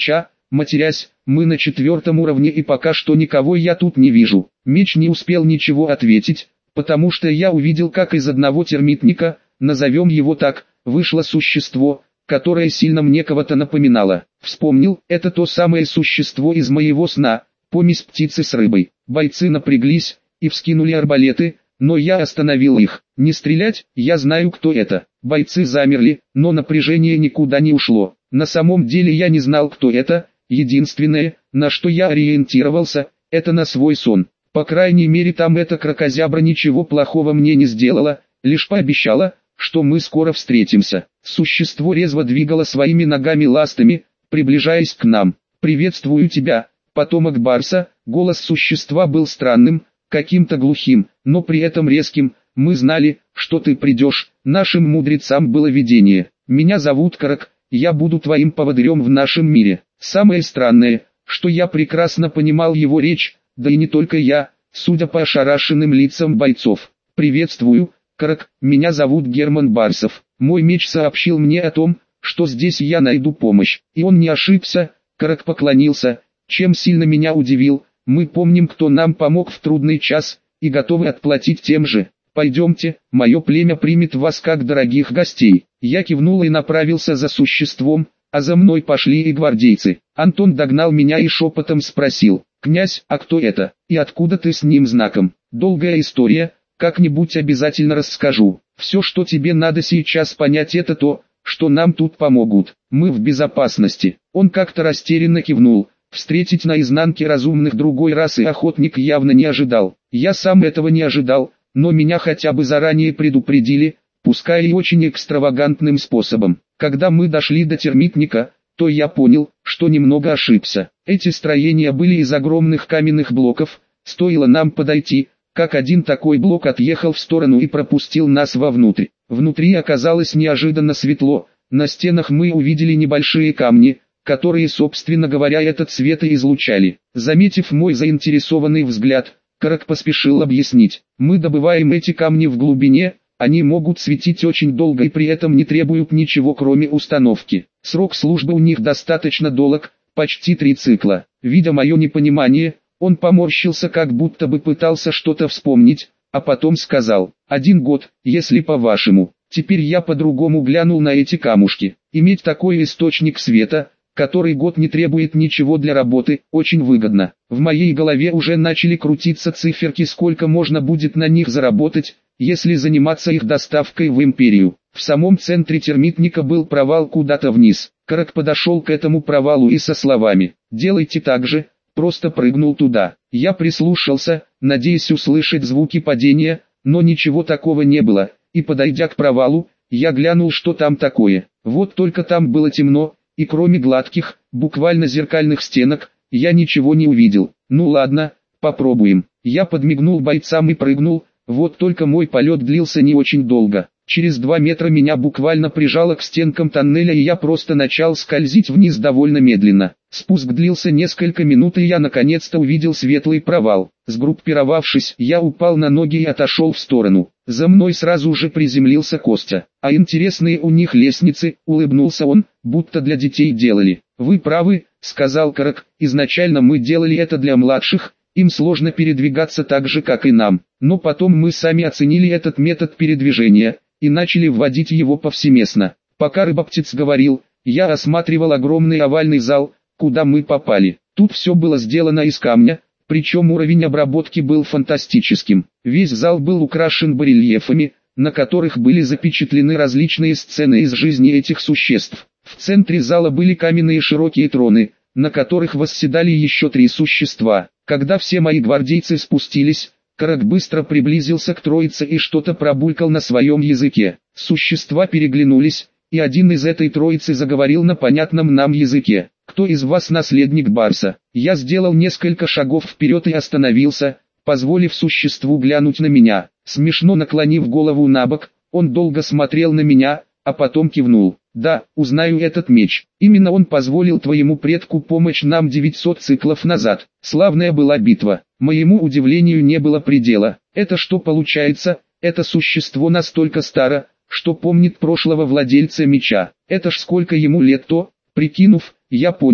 Speaker 1: матерясь: «Мы на 4-м уровне и пока что никого я тут не вижу». Меч не успел ничего ответить, потому что я увидел, как из одного термитника, назовем его так, вышло существо, которое сильно мне кого-то напоминало. Вспомнил, это то самое существо из моего сна, помесь птицы с рыбой. Бойцы напряглись и вскинули арбалеты, но я остановил их. Не стрелять, я знаю, кто это. Бойцы замерли, но напряжение никуда не ушло. На самом деле я не знал, кто это. Единственное, на что я ориентировался, это на свой сон. По крайней мере, там эта кракозябра ничего плохого мне не сделала, лишь пообещала, что мы скоро встретимся. Существо резво двигало своими ногами-ластами, приближаясь к нам. «Приветствую тебя, потомок Барса». Голос существа был странным, каким-то глухим, но при этом резким. «Мы знали, что ты придешь, нашим мудрецам было видение. Меня зовут Карак, я буду твоим поводырем в нашем мире». Самое странное, что я прекрасно понимал его речь, да и не только я, судя по ошарашенным лицам бойцов. «Приветствую, Карак, меня зовут Герман Барсов. Мой меч сообщил мне о том, что здесь я найду помощь». И он не ошибся. Карак поклонился, чем сильно меня удивил. «Мы помним, кто нам помог в трудный час, и готовы отплатить тем же. Пойдемте, мое племя примет вас как дорогих гостей». Я кивнул и направился за существом, а за мной пошли и гвардейцы. Антон догнал меня и шепотом спросил: «Князь, а кто это, и откуда ты с ним знаком?» «Долгая история, как-нибудь обязательно расскажу. Все, что тебе надо сейчас понять, это то, что нам тут помогут. Мы в безопасности». Он как-то растерянно кивнул. Встретить на изнанке разумных другой расы охотник явно не ожидал. Я сам этого не ожидал, но меня хотя бы заранее предупредили, пускай и очень экстравагантным способом. Когда мы дошли до термитника, то я понял, что немного ошибся. Эти строения были из огромных каменных блоков. Стоило нам подойти, как один такой блок отъехал в сторону и пропустил нас вовнутрь. Внутри оказалось неожиданно светло. На стенах мы увидели небольшие камни, которые, собственно говоря, этот свет и излучали. Заметив мой заинтересованный взгляд, Карак поспешил объяснить: «Мы добываем эти камни в глубине, они могут светить очень долго и при этом не требуют ничего кроме установки. Срок службы у них достаточно долг, почти 3 цикла». Видя мое непонимание, он поморщился, как будто бы пытался что-то вспомнить, а потом сказал: «1 год, если по-вашему». Теперь я по-другому глянул на эти камушки. Иметь такой источник света, который год не требует ничего для работы, очень выгодно. В моей голове уже начали крутиться циферки, сколько можно будет на них заработать, если заниматься их доставкой в империю. В самом центре термитника был провал куда-то вниз. Карак подошел к этому провалу и со словами: «Делайте так же», просто прыгнул туда. Я прислушался, надеясь услышать звуки падения, но ничего такого не было, и подойдя к провалу, я глянул, что там такое. Вот только там было темно, и кроме гладких, буквально зеркальных стенок, я ничего не увидел. «Ну ладно, попробуем». Я подмигнул бойцам и прыгнул, вот только мой полет длился не очень долго. Через 2 метра меня буквально прижало к стенкам тоннеля, и я просто начал скользить вниз довольно медленно. Спуск длился несколько минут, и я наконец-то увидел светлый провал. Сгруппировавшись, я упал на ноги и отошел в сторону. За мной сразу же приземлился Костя. «А интересные у них лестницы», — улыбнулся он, будто для детей делали. «Вы правы», — сказал Карак, «изначально мы делали это для младших, им сложно передвигаться так же, как и нам. Но потом мы сами оценили этот метод передвижения и начали вводить его повсеместно». Пока рыбоптиц говорил, я осматривал огромный овальный зал, куда мы попали. Тут все было сделано из камня, причем уровень обработки был фантастическим. Весь зал был украшен барельефами, на которых были запечатлены различные сцены из жизни этих существ. В центре зала были каменные широкие троны, на которых восседали еще 3 существа. Когда все мои гвардейцы спустились, Карак быстро приблизился к троице и что-то пробулькал на своем языке. Существа переглянулись, и один из этой троицы заговорил на понятном нам языке. «Кто из вас наследник Барса?» Я сделал несколько шагов вперед и остановился, позволив существу глянуть на меня. Смешно наклонив голову набок, он долго смотрел на меня, а потом кивнул. «Да, узнаю этот меч. Именно он позволил твоему предку помочь нам 900 циклов назад. Славная была битва». Моему удивлению не было предела. Это что получается? Это существо настолько старо, что помнит прошлого владельца меча. Это ж сколько ему лет-то? Прикинув, я понял, что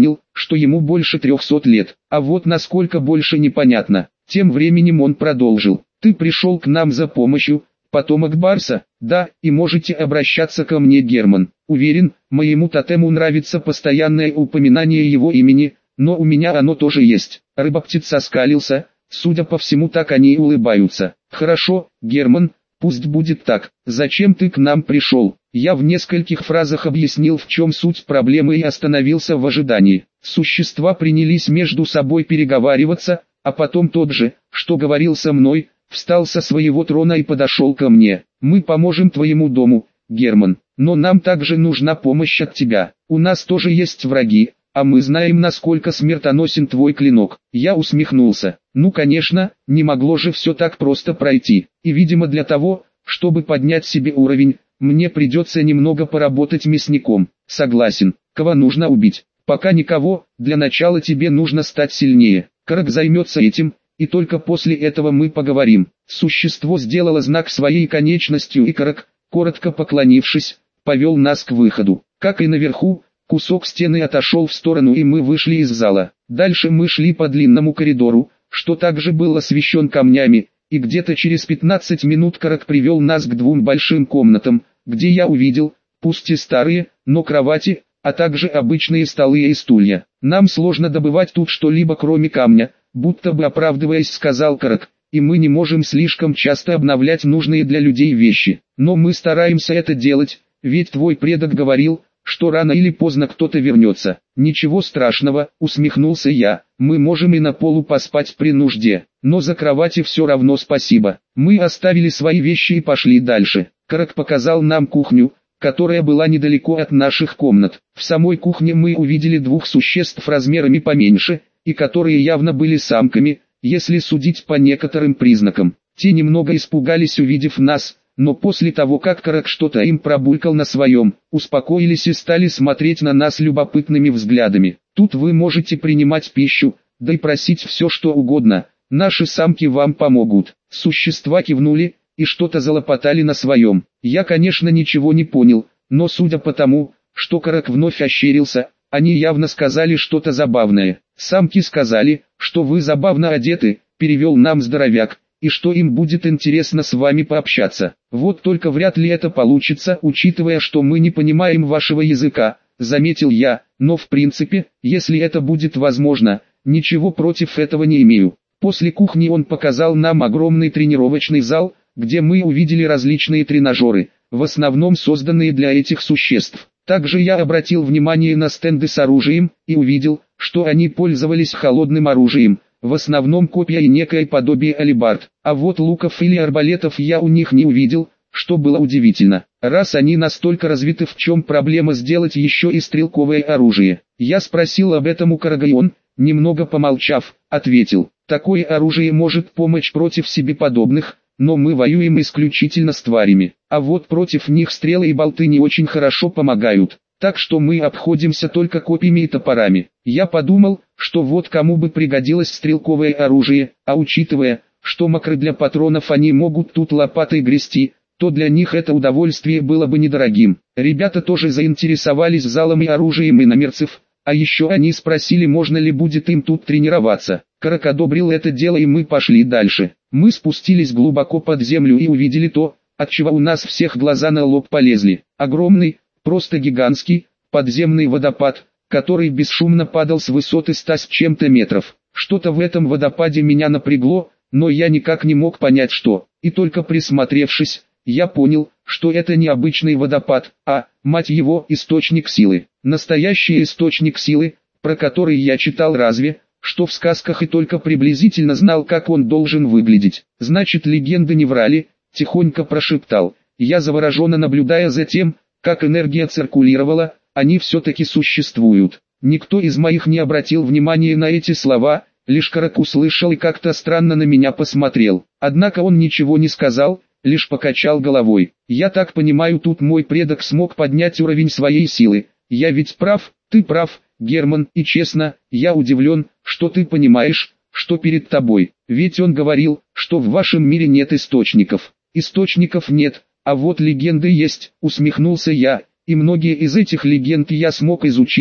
Speaker 1: что ему больше 300 лет, а вот насколько больше непонятно. Тем временем он продолжил. Ты пришел к нам за помощью, потомок Барса? Да, и можете обращаться ко мне, Герман. Уверен, моему тотему нравится постоянное упоминание его имени, но у меня оно тоже есть. Рыбоптица оскалился, судя по всему так они и улыбаются. Хорошо, Герман, пусть будет так. Зачем ты к нам пришел? Я в нескольких фразах объяснил, в чем суть проблемы, и остановился в ожидании. Существа принялись между собой переговариваться, а потом тот же, что говорил со мной, встал со своего трона и подошел ко мне. Мы поможем твоему дому, Герман, но нам также нужна помощь от тебя. У нас тоже есть враги, а мы знаем, насколько смертоносен твой клинок. Я усмехнулся. Ну конечно, не могло же все так просто пройти. И видимо для того, чтобы поднять себе уровень, мне придется немного поработать мясником. Согласен. Кого нужно убить? Пока никого, для начала тебе нужно стать сильнее. Карак займется этим, и только после этого мы поговорим. Существо сделало знак своей конечностью, и Карак, коротко поклонившись, повел нас к выходу. Как и наверху, кусок стены отошел в сторону, и мы вышли из зала. Дальше мы шли по длинному коридору, что также был освещен камнями, и где-то через 15 минут Карак привел нас к двум большим комнатам, где я увидел, пусть и старые, но кровати, а также обычные столы и стулья. Нам сложно добывать тут что-либо кроме камня, будто бы оправдываясь, сказал Карак, и мы не можем слишком часто обновлять нужные для людей вещи. Но мы стараемся это делать, ведь твой предок говорил, что рано или поздно кто-то вернется. Ничего страшного, усмехнулся я, мы можем и на полу поспать при нужде, но за кровати все равно спасибо. Мы оставили свои вещи и пошли дальше. Карак показал нам кухню, которая была недалеко от наших комнат. В самой кухне мы увидели двух существ размерами поменьше, и которые явно были самками, если судить по некоторым признакам. Те немного испугались, увидев нас, но после того, как Карак что-то им пробулькал на своем, успокоились и стали смотреть на нас любопытными взглядами. Тут вы можете принимать пищу, да и просить все что угодно, наши самки вам помогут. Существа кивнули и что-то залопотали на своем. Я, конечно, ничего не понял, но судя по тому, что Карак вновь ощерился, они явно сказали что-то забавное. Самки сказали, что вы забавно одеты, перевел нам здоровяк, и что им будет интересно с вами пообщаться. Вот только вряд ли это получится, учитывая, что мы не понимаем вашего языка, заметил я, но в принципе, если это будет возможно, ничего против этого не имею. После кухни он показал нам огромный тренировочный зал, где мы увидели различные тренажеры, в основном созданные для этих существ. Также я обратил внимание на стенды с оружием, и увидел, что они пользовались холодным оружием, в основном копья и некое подобие алебард, а вот луков или арбалетов я у них не увидел, что было удивительно. Раз они настолько развиты, в чем проблема сделать еще и стрелковое оружие? Я спросил об этом у Карага, и он, немного помолчав, ответил, такое оружие может помочь против себе подобных, но мы воюем исключительно с тварями, а вот против них стрелы и болты не очень хорошо помогают, так что мы обходимся только копьями и топорами. Я подумал, что вот кому бы пригодилось стрелковое оружие, а учитывая, что макры для патронов они могут тут лопатой грести, то для них это удовольствие было бы недорогим. Ребята тоже заинтересовались залом и оружием иномерцев, а еще они спросили, можно ли будет им тут тренироваться. Карак одобрил это дело, и мы пошли дальше. Мы спустились глубоко под землю и увидели то, от чего у нас всех глаза на лоб полезли. Огромный, просто гигантский, подземный водопад, который бесшумно падал с высоты 100 с чем-то метров. Что-то в этом водопаде меня напрягло, но я никак не мог понять что. И только присмотревшись, я понял, что это не обычный водопад, а, мать его, источник силы. Настоящий источник силы, про который я читал разве, что в сказках, и только приблизительно знал, как он должен выглядеть. Значит, легенды не врали, тихонько прошептал. Я завороженно наблюдая за тем, как энергия циркулировала, они все-таки существуют. Никто из моих не обратил внимания на эти слова, лишь Карак услышал и как-то странно на меня посмотрел. Однако он ничего не сказал, лишь покачал головой. Я так понимаю, тут мой предок смог поднять уровень своей силы. Я ведь прав? Ты прав, Герман, и честно, я удивлен, что ты понимаешь, что перед тобой. Ведь он говорил, что в вашем мире нет источников. Источников нет, а вот легенды есть, усмехнулся я, и многие из этих легенд я смог изучить,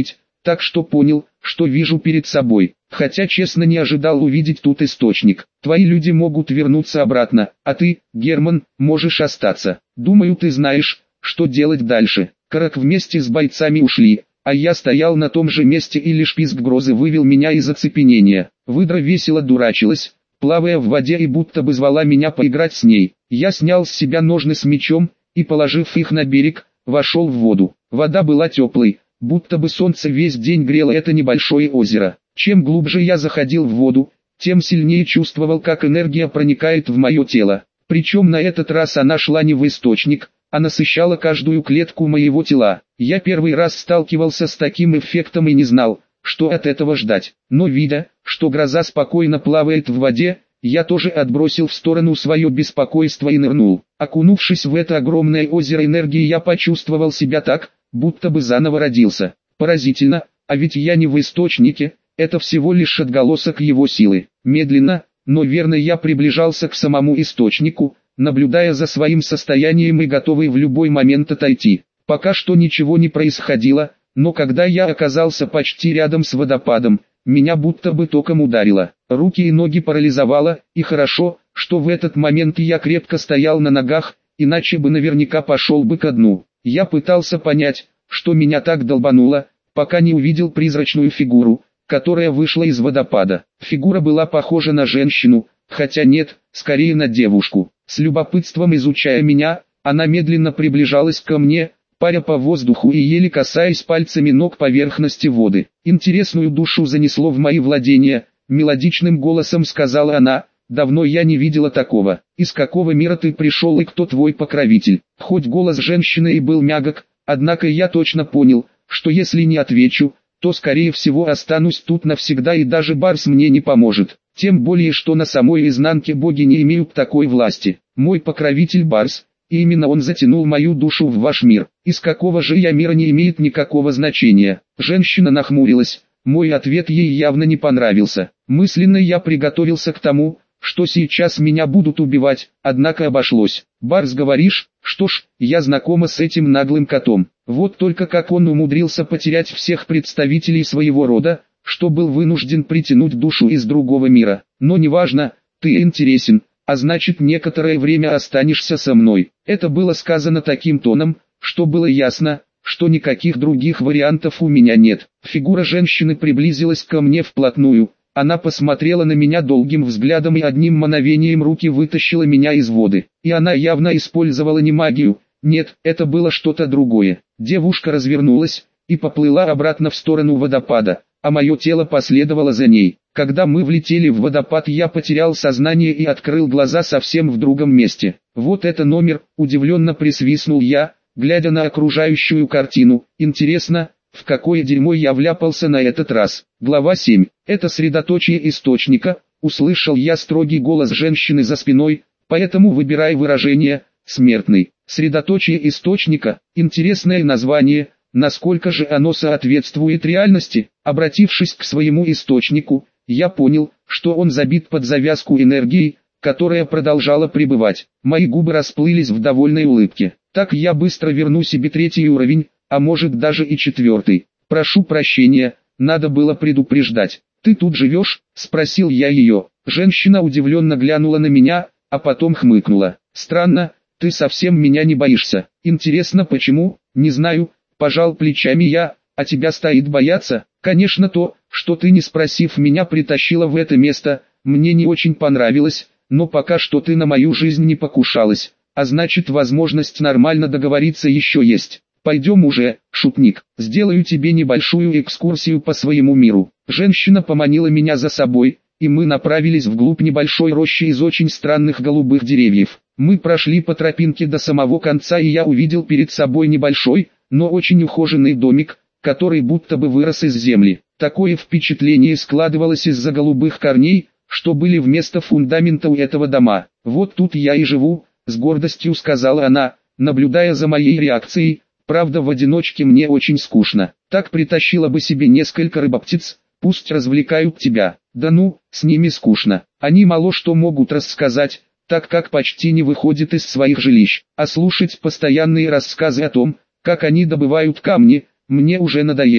Speaker 1: так что понял, что вижу перед собой, хотя честно не ожидал увидеть тут источник. Твои люди могут вернуться обратно, а ты, Герман, можешь остаться. Думаю, ты знаешь, что делать дальше. Карак вместе с бойцами ушли, а я стоял на том же месте, и лишь писк грозы вывел меня из оцепенения. Выдра весело дурачилась, плавая в воде, и будто бы звала меня поиграть с ней. Я снял с себя ножны с мечом и, положив их на берег, вошел в воду. Вода была теплой, будто бы солнце весь день грело это небольшое озеро. Чем глубже я заходил в воду, тем сильнее чувствовал, как энергия проникает в мое тело. Причем на этот раз она шла не в источник, а насыщала каждую клетку моего тела. Я первый раз сталкивался с таким эффектом и не знал, что от этого ждать. Но видя, что гроза спокойно плавает в воде, я тоже отбросил в сторону свое беспокойство и нырнул. Окунувшись в это огромное озеро энергии, я почувствовал себя так, будто бы заново родился. Поразительно, а ведь я не в источнике, это всего лишь отголосок его силы. Медленно, но верно я приближался к самому источнику, наблюдая за своим состоянием и готовый в любой момент отойти. Пока что ничего не происходило, но когда я оказался почти рядом с водопадом, меня будто бы током ударило. Руки и ноги парализовало, и хорошо, что в этот момент я крепко стоял на ногах, иначе бы наверняка пошел бы ко дну. Я пытался понять, что меня так долбануло, пока не увидел призрачную фигуру, которая вышла из водопада. Фигура была похожа на женщину, хотя нет, скорее на девушку. С любопытством изучая меня, она медленно приближалась ко мне, паря по воздуху и еле касаясь пальцами ног поверхности воды. «Интересную душу занесло в мои владения», — мелодичным голосом сказала она. «Давно я не видела такого. Из какого мира ты пришел и кто твой покровитель?» Хоть голос женщины и был мягок, однако я точно понял, что если не отвечу, то скорее всего останусь тут навсегда, и даже Барс мне не поможет. Тем более, что на самой изнанке боги не имеют такой власти. Мой покровитель Барс, и именно он затянул мою душу в ваш мир. Из какого же я мира не имеет никакого значения. Женщина нахмурилась. Мой ответ ей явно не понравился. Мысленно я приготовился к тому, что сейчас меня будут убивать, однако обошлось. «Барс, говоришь? Что ж, я знакома с этим наглым котом. Вот только как он умудрился потерять всех представителей своего рода, что был вынужден притянуть душу из другого мира. Но неважно, ты интересен, а значит некоторое время останешься со мной». Это было сказано таким тоном, что было ясно, что никаких других вариантов у меня нет. Фигура женщины приблизилась ко мне вплотную. Она посмотрела на меня долгим взглядом и одним мановением руки вытащила меня из воды. И она явно использовала не магию, нет, это было что-то другое. Девушка развернулась и поплыла обратно в сторону водопада, а мое тело последовало за ней. Когда мы влетели в водопад, я потерял сознание и открыл глаза совсем в другом месте. «Вот это номер», — удивленно присвистнул я, глядя на окружающую картину. «Интересно, в какое дерьмо я вляпался на этот раз?» Глава 7. «Это средоточие источника», — услышал я строгий голос женщины за спиной, «поэтому выбирай выражение, смертный». Средоточие источника, интересное название, насколько же оно соответствует реальности? Обратившись к своему источнику, я понял, что он забит под завязку энергией, которая продолжала пребывать. Мои губы расплылись в довольной улыбке. Так я быстро верну себе 3-й уровень, а может даже и 4-й. «Прошу прощения, надо было предупреждать. Ты тут живешь?» – спросил я ее. Женщина удивленно глянула на меня, а потом хмыкнула. «Странно, ты совсем меня не боишься. Интересно почему?» «Не знаю», – пожал плечами я. «А тебя стоит бояться?» «Конечно, то, что ты, не спросив меня, притащила в это место, мне не очень понравилось, но пока что ты на мою жизнь не покушалась, а значит возможность нормально договориться еще есть. Пойдем уже, шутник, сделаю тебе небольшую экскурсию по своему миру». Женщина поманила меня за собой, и мы направились вглубь небольшой рощи из очень странных голубых деревьев. Мы прошли по тропинке до самого конца, и я увидел перед собой небольшой, но очень ухоженный домик, который будто бы вырос из земли. Такое впечатление складывалось из-за голубых корней, что были вместо фундамента у этого дома. «Вот тут я и живу», — с гордостью сказала она, наблюдая за моей реакцией. «Правда, в одиночке мне очень скучно. Так притащила бы себе несколько рыбоптиц, пусть развлекают тебя». «Да ну, с ними скучно. Они мало что могут рассказать, так как почти не выходят из своих жилищ. А слушать постоянные рассказы о том, как они добывают камни, мне уже надоело.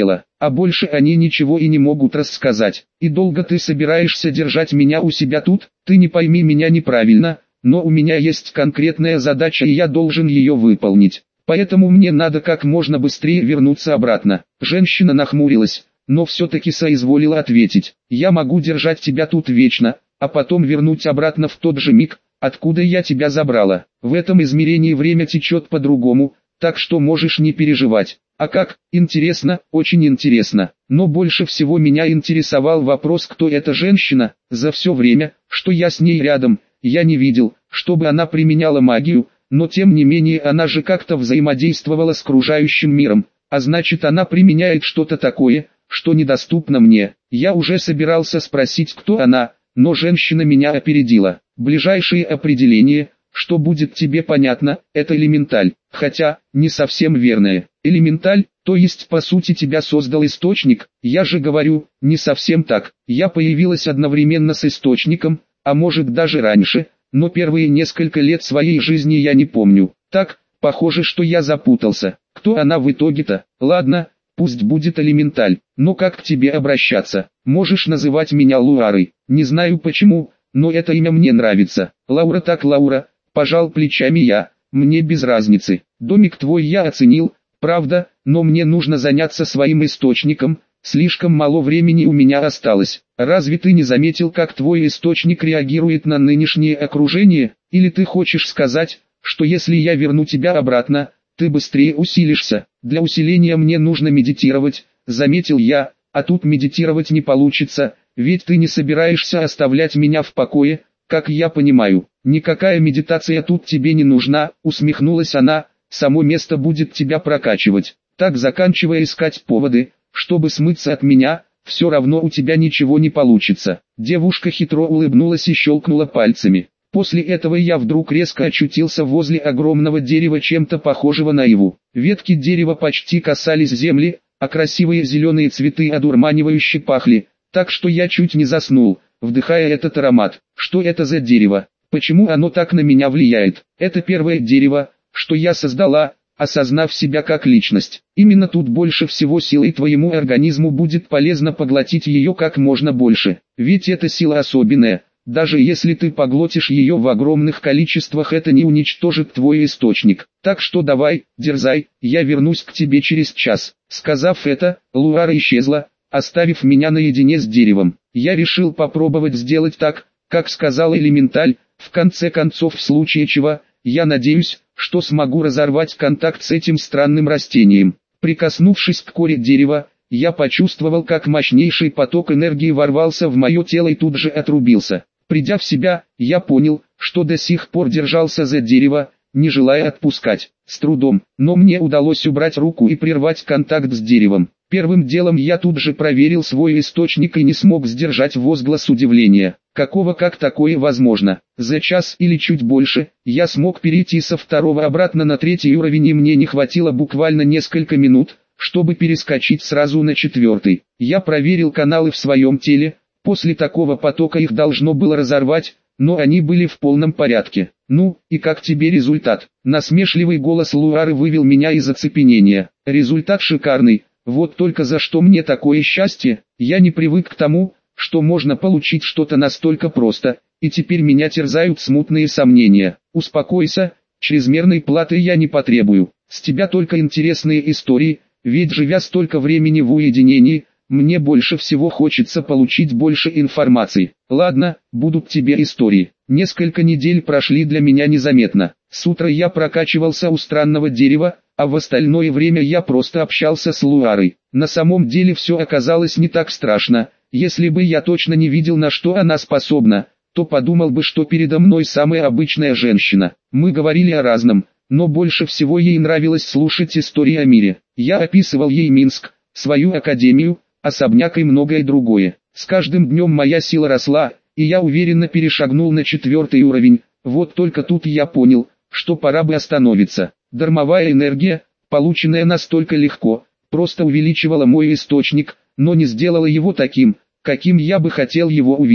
Speaker 1: а больше они ничего и не могут рассказать. И долго ты собираешься держать меня у себя тут? Ты не пойми меня неправильно, но у меня есть конкретная задача и я должен ее выполнить. Поэтому мне надо как можно быстрее вернуться обратно. Женщина нахмурилась, но все-таки соизволила ответить. Я могу держать тебя тут вечно, а потом вернуть обратно в тот же миг, откуда я тебя забрала. В этом измерении время течет по-другому, так что можешь не переживать. А как? Интересно, очень интересно. Но больше всего меня интересовал вопрос, кто эта женщина. За все время, что я с ней рядом, я не видел, чтобы она применяла магию, но тем не менее она же как-то взаимодействовала с окружающим миром, а значит она применяет что-то такое, что недоступно мне. Я уже собирался спросить, кто она, но женщина меня опередила. Ближайшее определение, что будет тебе понятно, это элементаль, хотя, не совсем верное. Элементаль, то есть по сути тебя создал источник, я же говорю, не совсем так. Я появилась одновременно с источником, а может даже раньше, но первые несколько лет своей жизни я не помню. Так, похоже, что я запутался. Кто она в итоге-то? Ладно, пусть будет элементаль, но как к тебе обращаться? Можешь называть меня Луарой. Не знаю почему, но это имя мне нравится. Лаура так Лаура, пожал плечами я, мне без разницы. Домик твой я оценил, правда, но мне нужно заняться своим источником, слишком мало времени у меня осталось. Разве ты не заметил, как твой источник реагирует на нынешнее окружение? Или ты хочешь сказать, что если я верну тебя обратно, ты быстрее усилишься? Для усиления мне нужно медитировать, заметил я, а тут медитировать не получится, ведь ты не собираешься оставлять меня в покое, как я понимаю. Никакая медитация тут тебе не нужна, усмехнулась она, само место будет тебя прокачивать. Так, заканчивая искать поводы, чтобы смыться от меня, все равно у тебя ничего не получится. Девушка хитро улыбнулась и щелкнула пальцами. После этого я вдруг резко очутился возле огромного дерева, чем-то похожего на иву. Ветки дерева почти касались земли, а красивые зеленые цветы одурманивающе пахли, так что я чуть не заснул, вдыхая этот аромат. Что это за дерево? Почему оно так на меня влияет? Это первое дерево, что я создала, осознав себя как личность. Именно тут больше всего силы, и твоему организму будет полезно поглотить ее как можно больше. Ведь эта сила особенная. Даже если ты поглотишь ее в огромных количествах, это не уничтожит твой источник. Так что давай, дерзай, я вернусь к тебе через час. Сказав это, Луара исчезла, оставив меня наедине с деревом. Я решил попробовать сделать так, как сказал элементаль. В конце концов, в случае чего, я надеюсь, что смогу разорвать контакт с этим странным растением. Прикоснувшись к коре дерева, я почувствовал, как мощнейший поток энергии ворвался в мое тело и тут же отрубился. Придя в себя, я понял, что до сих пор держался за дерево, не желая отпускать. С трудом, но мне удалось убрать руку и прервать контакт с деревом. Первым делом я тут же проверил свой источник и не смог сдержать возглас удивления. Какого, как такое возможно? За час или чуть больше, я смог перейти со второго обратно на третий уровень, и мне не хватило буквально несколько минут, чтобы перескочить сразу на четвертый. Я проверил каналы в своем теле, после такого потока их должно было разорвать, но они были в полном порядке. Ну, и как тебе результат? Насмешливый голос Луары вывел меня из оцепенения. Результат шикарный, вот только за что мне такое счастье? Я не привык к тому, что можно получить что-то настолько просто, и теперь меня терзают смутные сомнения. Успокойся, чрезмерной платы я не потребую. С тебя только интересные истории, ведь живя столько времени в уединении, мне больше всего хочется получить больше информации. Ладно, будут тебе истории. Несколько недель прошли для меня незаметно. С утра я прокачивался у странного дерева, а в остальное время я просто общался с Луарой. На самом деле все оказалось не так страшно. Если бы я точно не видел, на что она способна, то подумал бы, что передо мной самая обычная женщина. Мы говорили о разном, но больше всего ей нравилось слушать истории о мире. Я описывал ей Минск, свою академию, особняк и многое другое. С каждым днем моя сила росла, и я уверенно перешагнул на четвертый уровень. Вот только тут я понял, что пора бы остановиться. Дармовая энергия, полученная настолько легко, просто увеличивала мой источник, но не сделала его таким, каким я бы хотел его увидеть.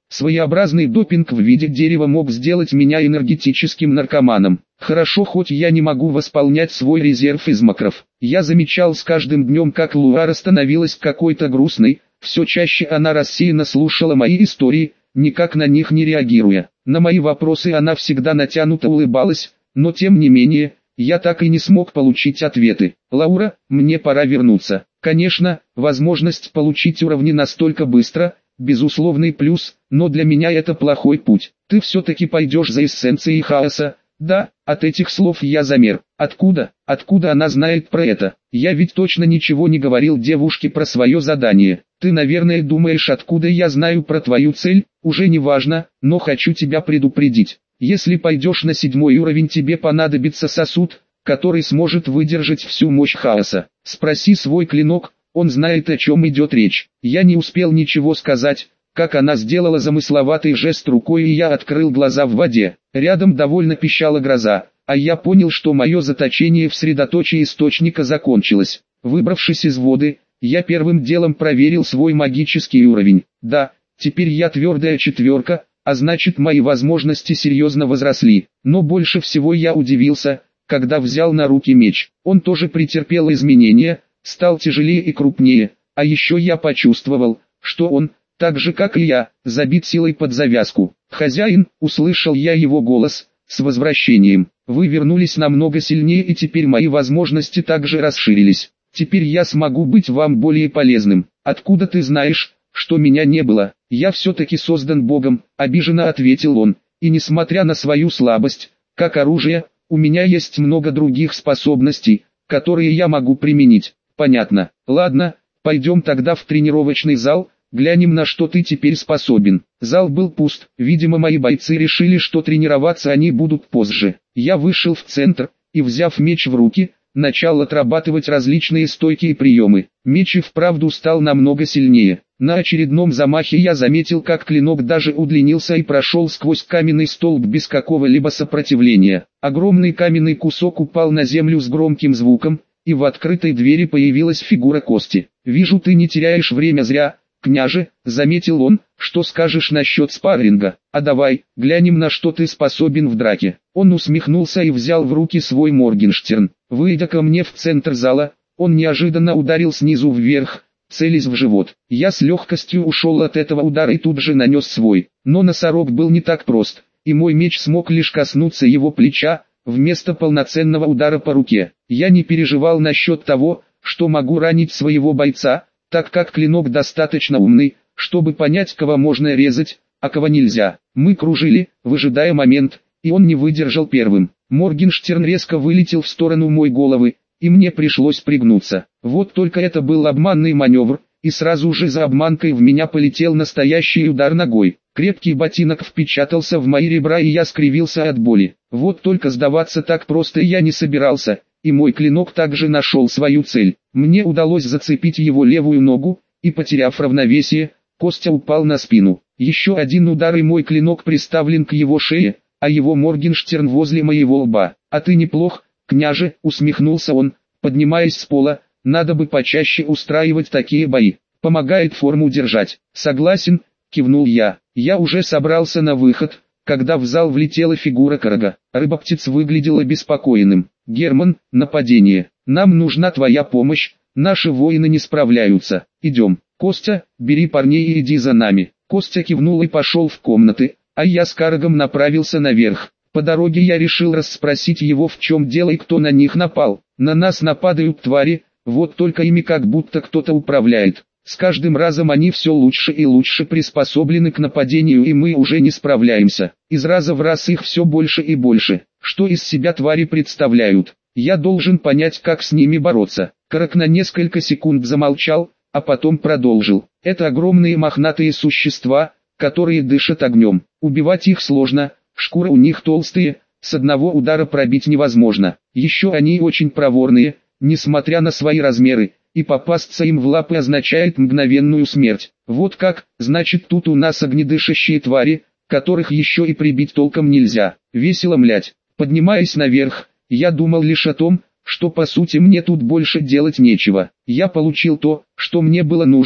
Speaker 1: Своеобразный допинг в виде дерева мог сделать меня энергетическим наркоманом. Хорошо, хоть я не могу восполнять свой резерв из макров. Я замечал с каждым днем, как Луара становилась какой-то грустной, все чаще она рассеянно слушала мои истории, никак на них не реагируя. На мои вопросы она всегда натянуто улыбалась, но тем не менее, я так и не смог получить ответы. «Лаура, мне пора вернуться». Конечно, возможность получить уровни настолько быстро – безусловный плюс, но для меня это плохой путь. Ты все-таки пойдешь за эссенцией хаоса? Да, от этих слов я замер. Откуда она знает про это? Я ведь точно ничего не говорил девушке про свое задание. Ты, наверное, думаешь, откуда я знаю про твою цель? Уже не важно, но хочу тебя предупредить. Если пойдешь на 7-й уровень, тебе понадобится сосуд, который сможет выдержать всю мощь хаоса. Спроси свой клинок. Он знает, о чем идет речь. Я не успел ничего сказать, как она сделала замысловатый жест рукой, и я открыл глаза в воде. Рядом довольно пищала гроза, а я понял, что мое заточение в средоточии источника закончилось. Выбравшись из воды, я первым делом проверил свой магический уровень. Да, теперь я твердая 4, а значит, мои возможности серьезно возросли. Но больше всего я удивился, когда взял на руки меч. Он тоже претерпел изменения, стал тяжелее и крупнее, а еще я почувствовал, что он, так же как и я, забит силой под завязку. «Хозяин», услышал я его голос, «с возвращением. Вы вернулись намного сильнее, и теперь мои возможности также расширились. Теперь я смогу быть вам более полезным». «Откуда ты знаешь, что меня не было? Я все-таки создан Богом», обиженно ответил он, «и несмотря на свою слабость, как оружие, у меня есть много других способностей, которые я могу применить». «Понятно. Ладно, пойдем тогда в тренировочный зал, глянем, на что ты теперь способен». Зал был пуст, видимо, мои бойцы решили, что тренироваться они будут позже. Я вышел в центр, и, взяв меч в руки, начал отрабатывать различные стойки и приемы. Меч и вправду стал намного сильнее. На очередном замахе я заметил, как клинок даже удлинился и прошел сквозь каменный столб без какого-либо сопротивления. Огромный каменный кусок упал на землю с громким звуком, и в открытой двери появилась фигура Кости. «Вижу, ты не теряешь время зря, княже», — заметил он, — «что скажешь насчет спарринга? А давай, глянем, на что ты способен в драке». Он усмехнулся и взял в руки свой Моргенштерн. Выйдя ко мне в центр зала, он неожиданно ударил снизу вверх, целясь в живот. Я с легкостью ушел от этого удара и тут же нанес свой. Но носорог был не так прост, и мой меч смог лишь коснуться его плеча, вместо полноценного удара по руке. Я не переживал насчет того, что могу ранить своего бойца, так как клинок достаточно умный, чтобы понять, кого можно резать, а кого нельзя. Мы кружили, выжидая момент, и он не выдержал первым. Моргенштерн резко вылетел в сторону моей головы, и мне пришлось пригнуться. Вот только это был обманный маневр, и сразу же за обманкой в меня полетел настоящий удар ногой. Крепкий ботинок впечатался в мои ребра, и я скривился от боли. Вот только сдаваться так просто я не собирался, и мой клинок также нашел свою цель. Мне удалось зацепить его левую ногу, и, потеряв равновесие, Костя упал на спину. Еще один удар, и мой клинок приставлен к его шее, а его Моргенштерн возле моего лба. «А ты неплох, княже», — усмехнулся он, поднимаясь с пола, — «надо бы почаще устраивать такие бои. Помогает форму держать». «Согласен», — кивнул я. Я уже собрался на выход, когда в зал влетела фигура Карага. Рыбоптиц выглядел обеспокоенным. «Герман, нападение. Нам нужна твоя помощь, наши воины не справляются. Идем. Костя, бери парней и иди за нами». Костя кивнул и пошел в комнаты, а я с Карагом направился наверх. По дороге я решил расспросить его, в чем дело и кто на них напал. На нас нападают твари, вот только ими как будто кто-то управляет. С каждым разом они все лучше и лучше приспособлены к нападению, и мы уже не справляемся. Из раза в раз их все больше и больше. Что из себя твари представляют? Я должен понять, как с ними бороться. Карак на несколько секунд замолчал, а потом продолжил. Это огромные мохнатые существа, которые дышат огнем. Убивать их сложно, шкуры у них толстые, с одного удара пробить невозможно. Еще они очень проворные, несмотря на свои размеры, и попасться им в лапы означает мгновенную смерть. Вот как, значит, тут у нас огнедышащие твари, которых еще и прибить толком нельзя. Весело, млять. Поднимаясь наверх, я думал лишь о том, что по сути мне тут больше делать нечего. Я получил то, что мне было нужно,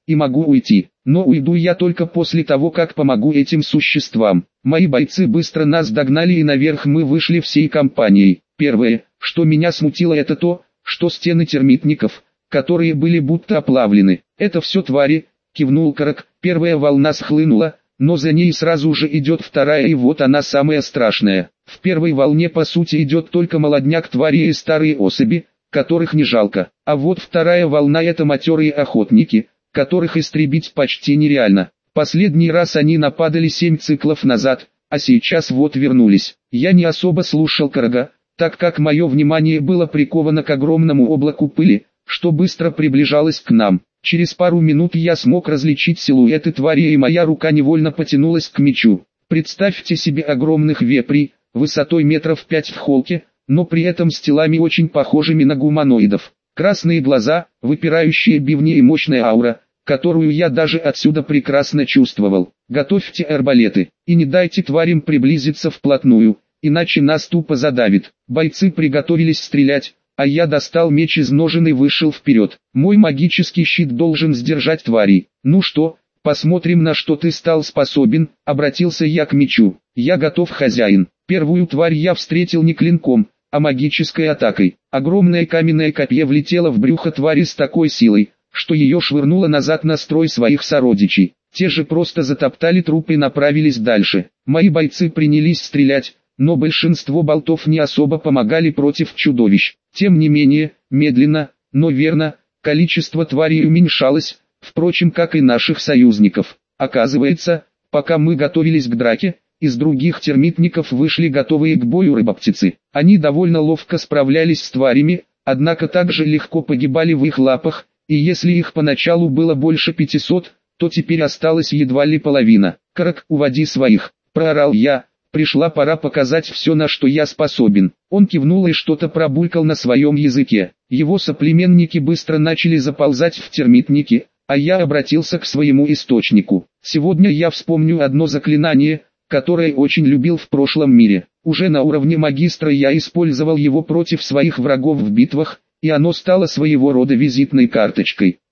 Speaker 1: и могу уйти. Но уйду я только после того, как помогу этим существам. Мои бойцы быстро нас догнали и наверх мы вышли всей компанией. Первое, что меня смутило, это то, что стены термитников, которые были будто оплавлены. Это все твари, кивнул Карак. Первая волна схлынула, но за ней сразу же идет вторая, и вот она самая страшная. В первой волне по сути идет только молодняк твари и старые особи, которых не жалко. А вот вторая волна — это матерые охотники, которых истребить почти нереально. Последний раз они нападали 7 циклов назад, а сейчас вот вернулись. Я не особо слушал Карага, так как мое внимание было приковано к огромному облаку пыли, что быстро приближалось к нам. Через пару минут я смог различить силуэты твари, и моя рука невольно потянулась к мечу. Представьте себе огромных вепрей, высотой метров 5 в холке, но при этом с телами очень похожими на гуманоидов. Красные глаза, выпирающие бивни и мощная аура, которую я даже отсюда прекрасно чувствовал. Готовьте арбалеты, и не дайте тварям приблизиться вплотную, иначе нас тупо задавит. Бойцы приготовились стрелять, а я достал меч из ножен и вышел вперед. Мой магический щит должен сдержать тварей. Ну что, посмотрим, на что ты стал способен, обратился я к мечу. Я готов, хозяин. Первую тварь я встретил не клинком, а магической атакой. Огромное каменное копье влетело в брюхо твари с такой силой, что ее швырнуло назад на строй своих сородичей. Те же просто затоптали труп и направились дальше. Мои бойцы принялись стрелять, но большинство болтов не особо помогали против чудовищ. Тем не менее, медленно, но верно, количество тварей уменьшалось, впрочем, как и наших союзников. Оказывается, пока мы готовились к драке, из других термитников вышли готовые к бою рыбоптицы. Они довольно ловко справлялись с тварями, однако также легко погибали в их лапах, и если их поначалу было больше 500, то теперь осталось едва ли половина. «Карак, уводи своих!» – проорал я. Пришла пора показать все, на что я способен. Он кивнул и что-то пробулькал на своем языке. Его соплеменники быстро начали заползать в термитники, а я обратился к своему источнику. Сегодня я вспомню одно заклинание, которое очень любил в прошлом мире. Уже на уровне магистра я использовал его против своих врагов в битвах, и оно стало своего рода визитной карточкой.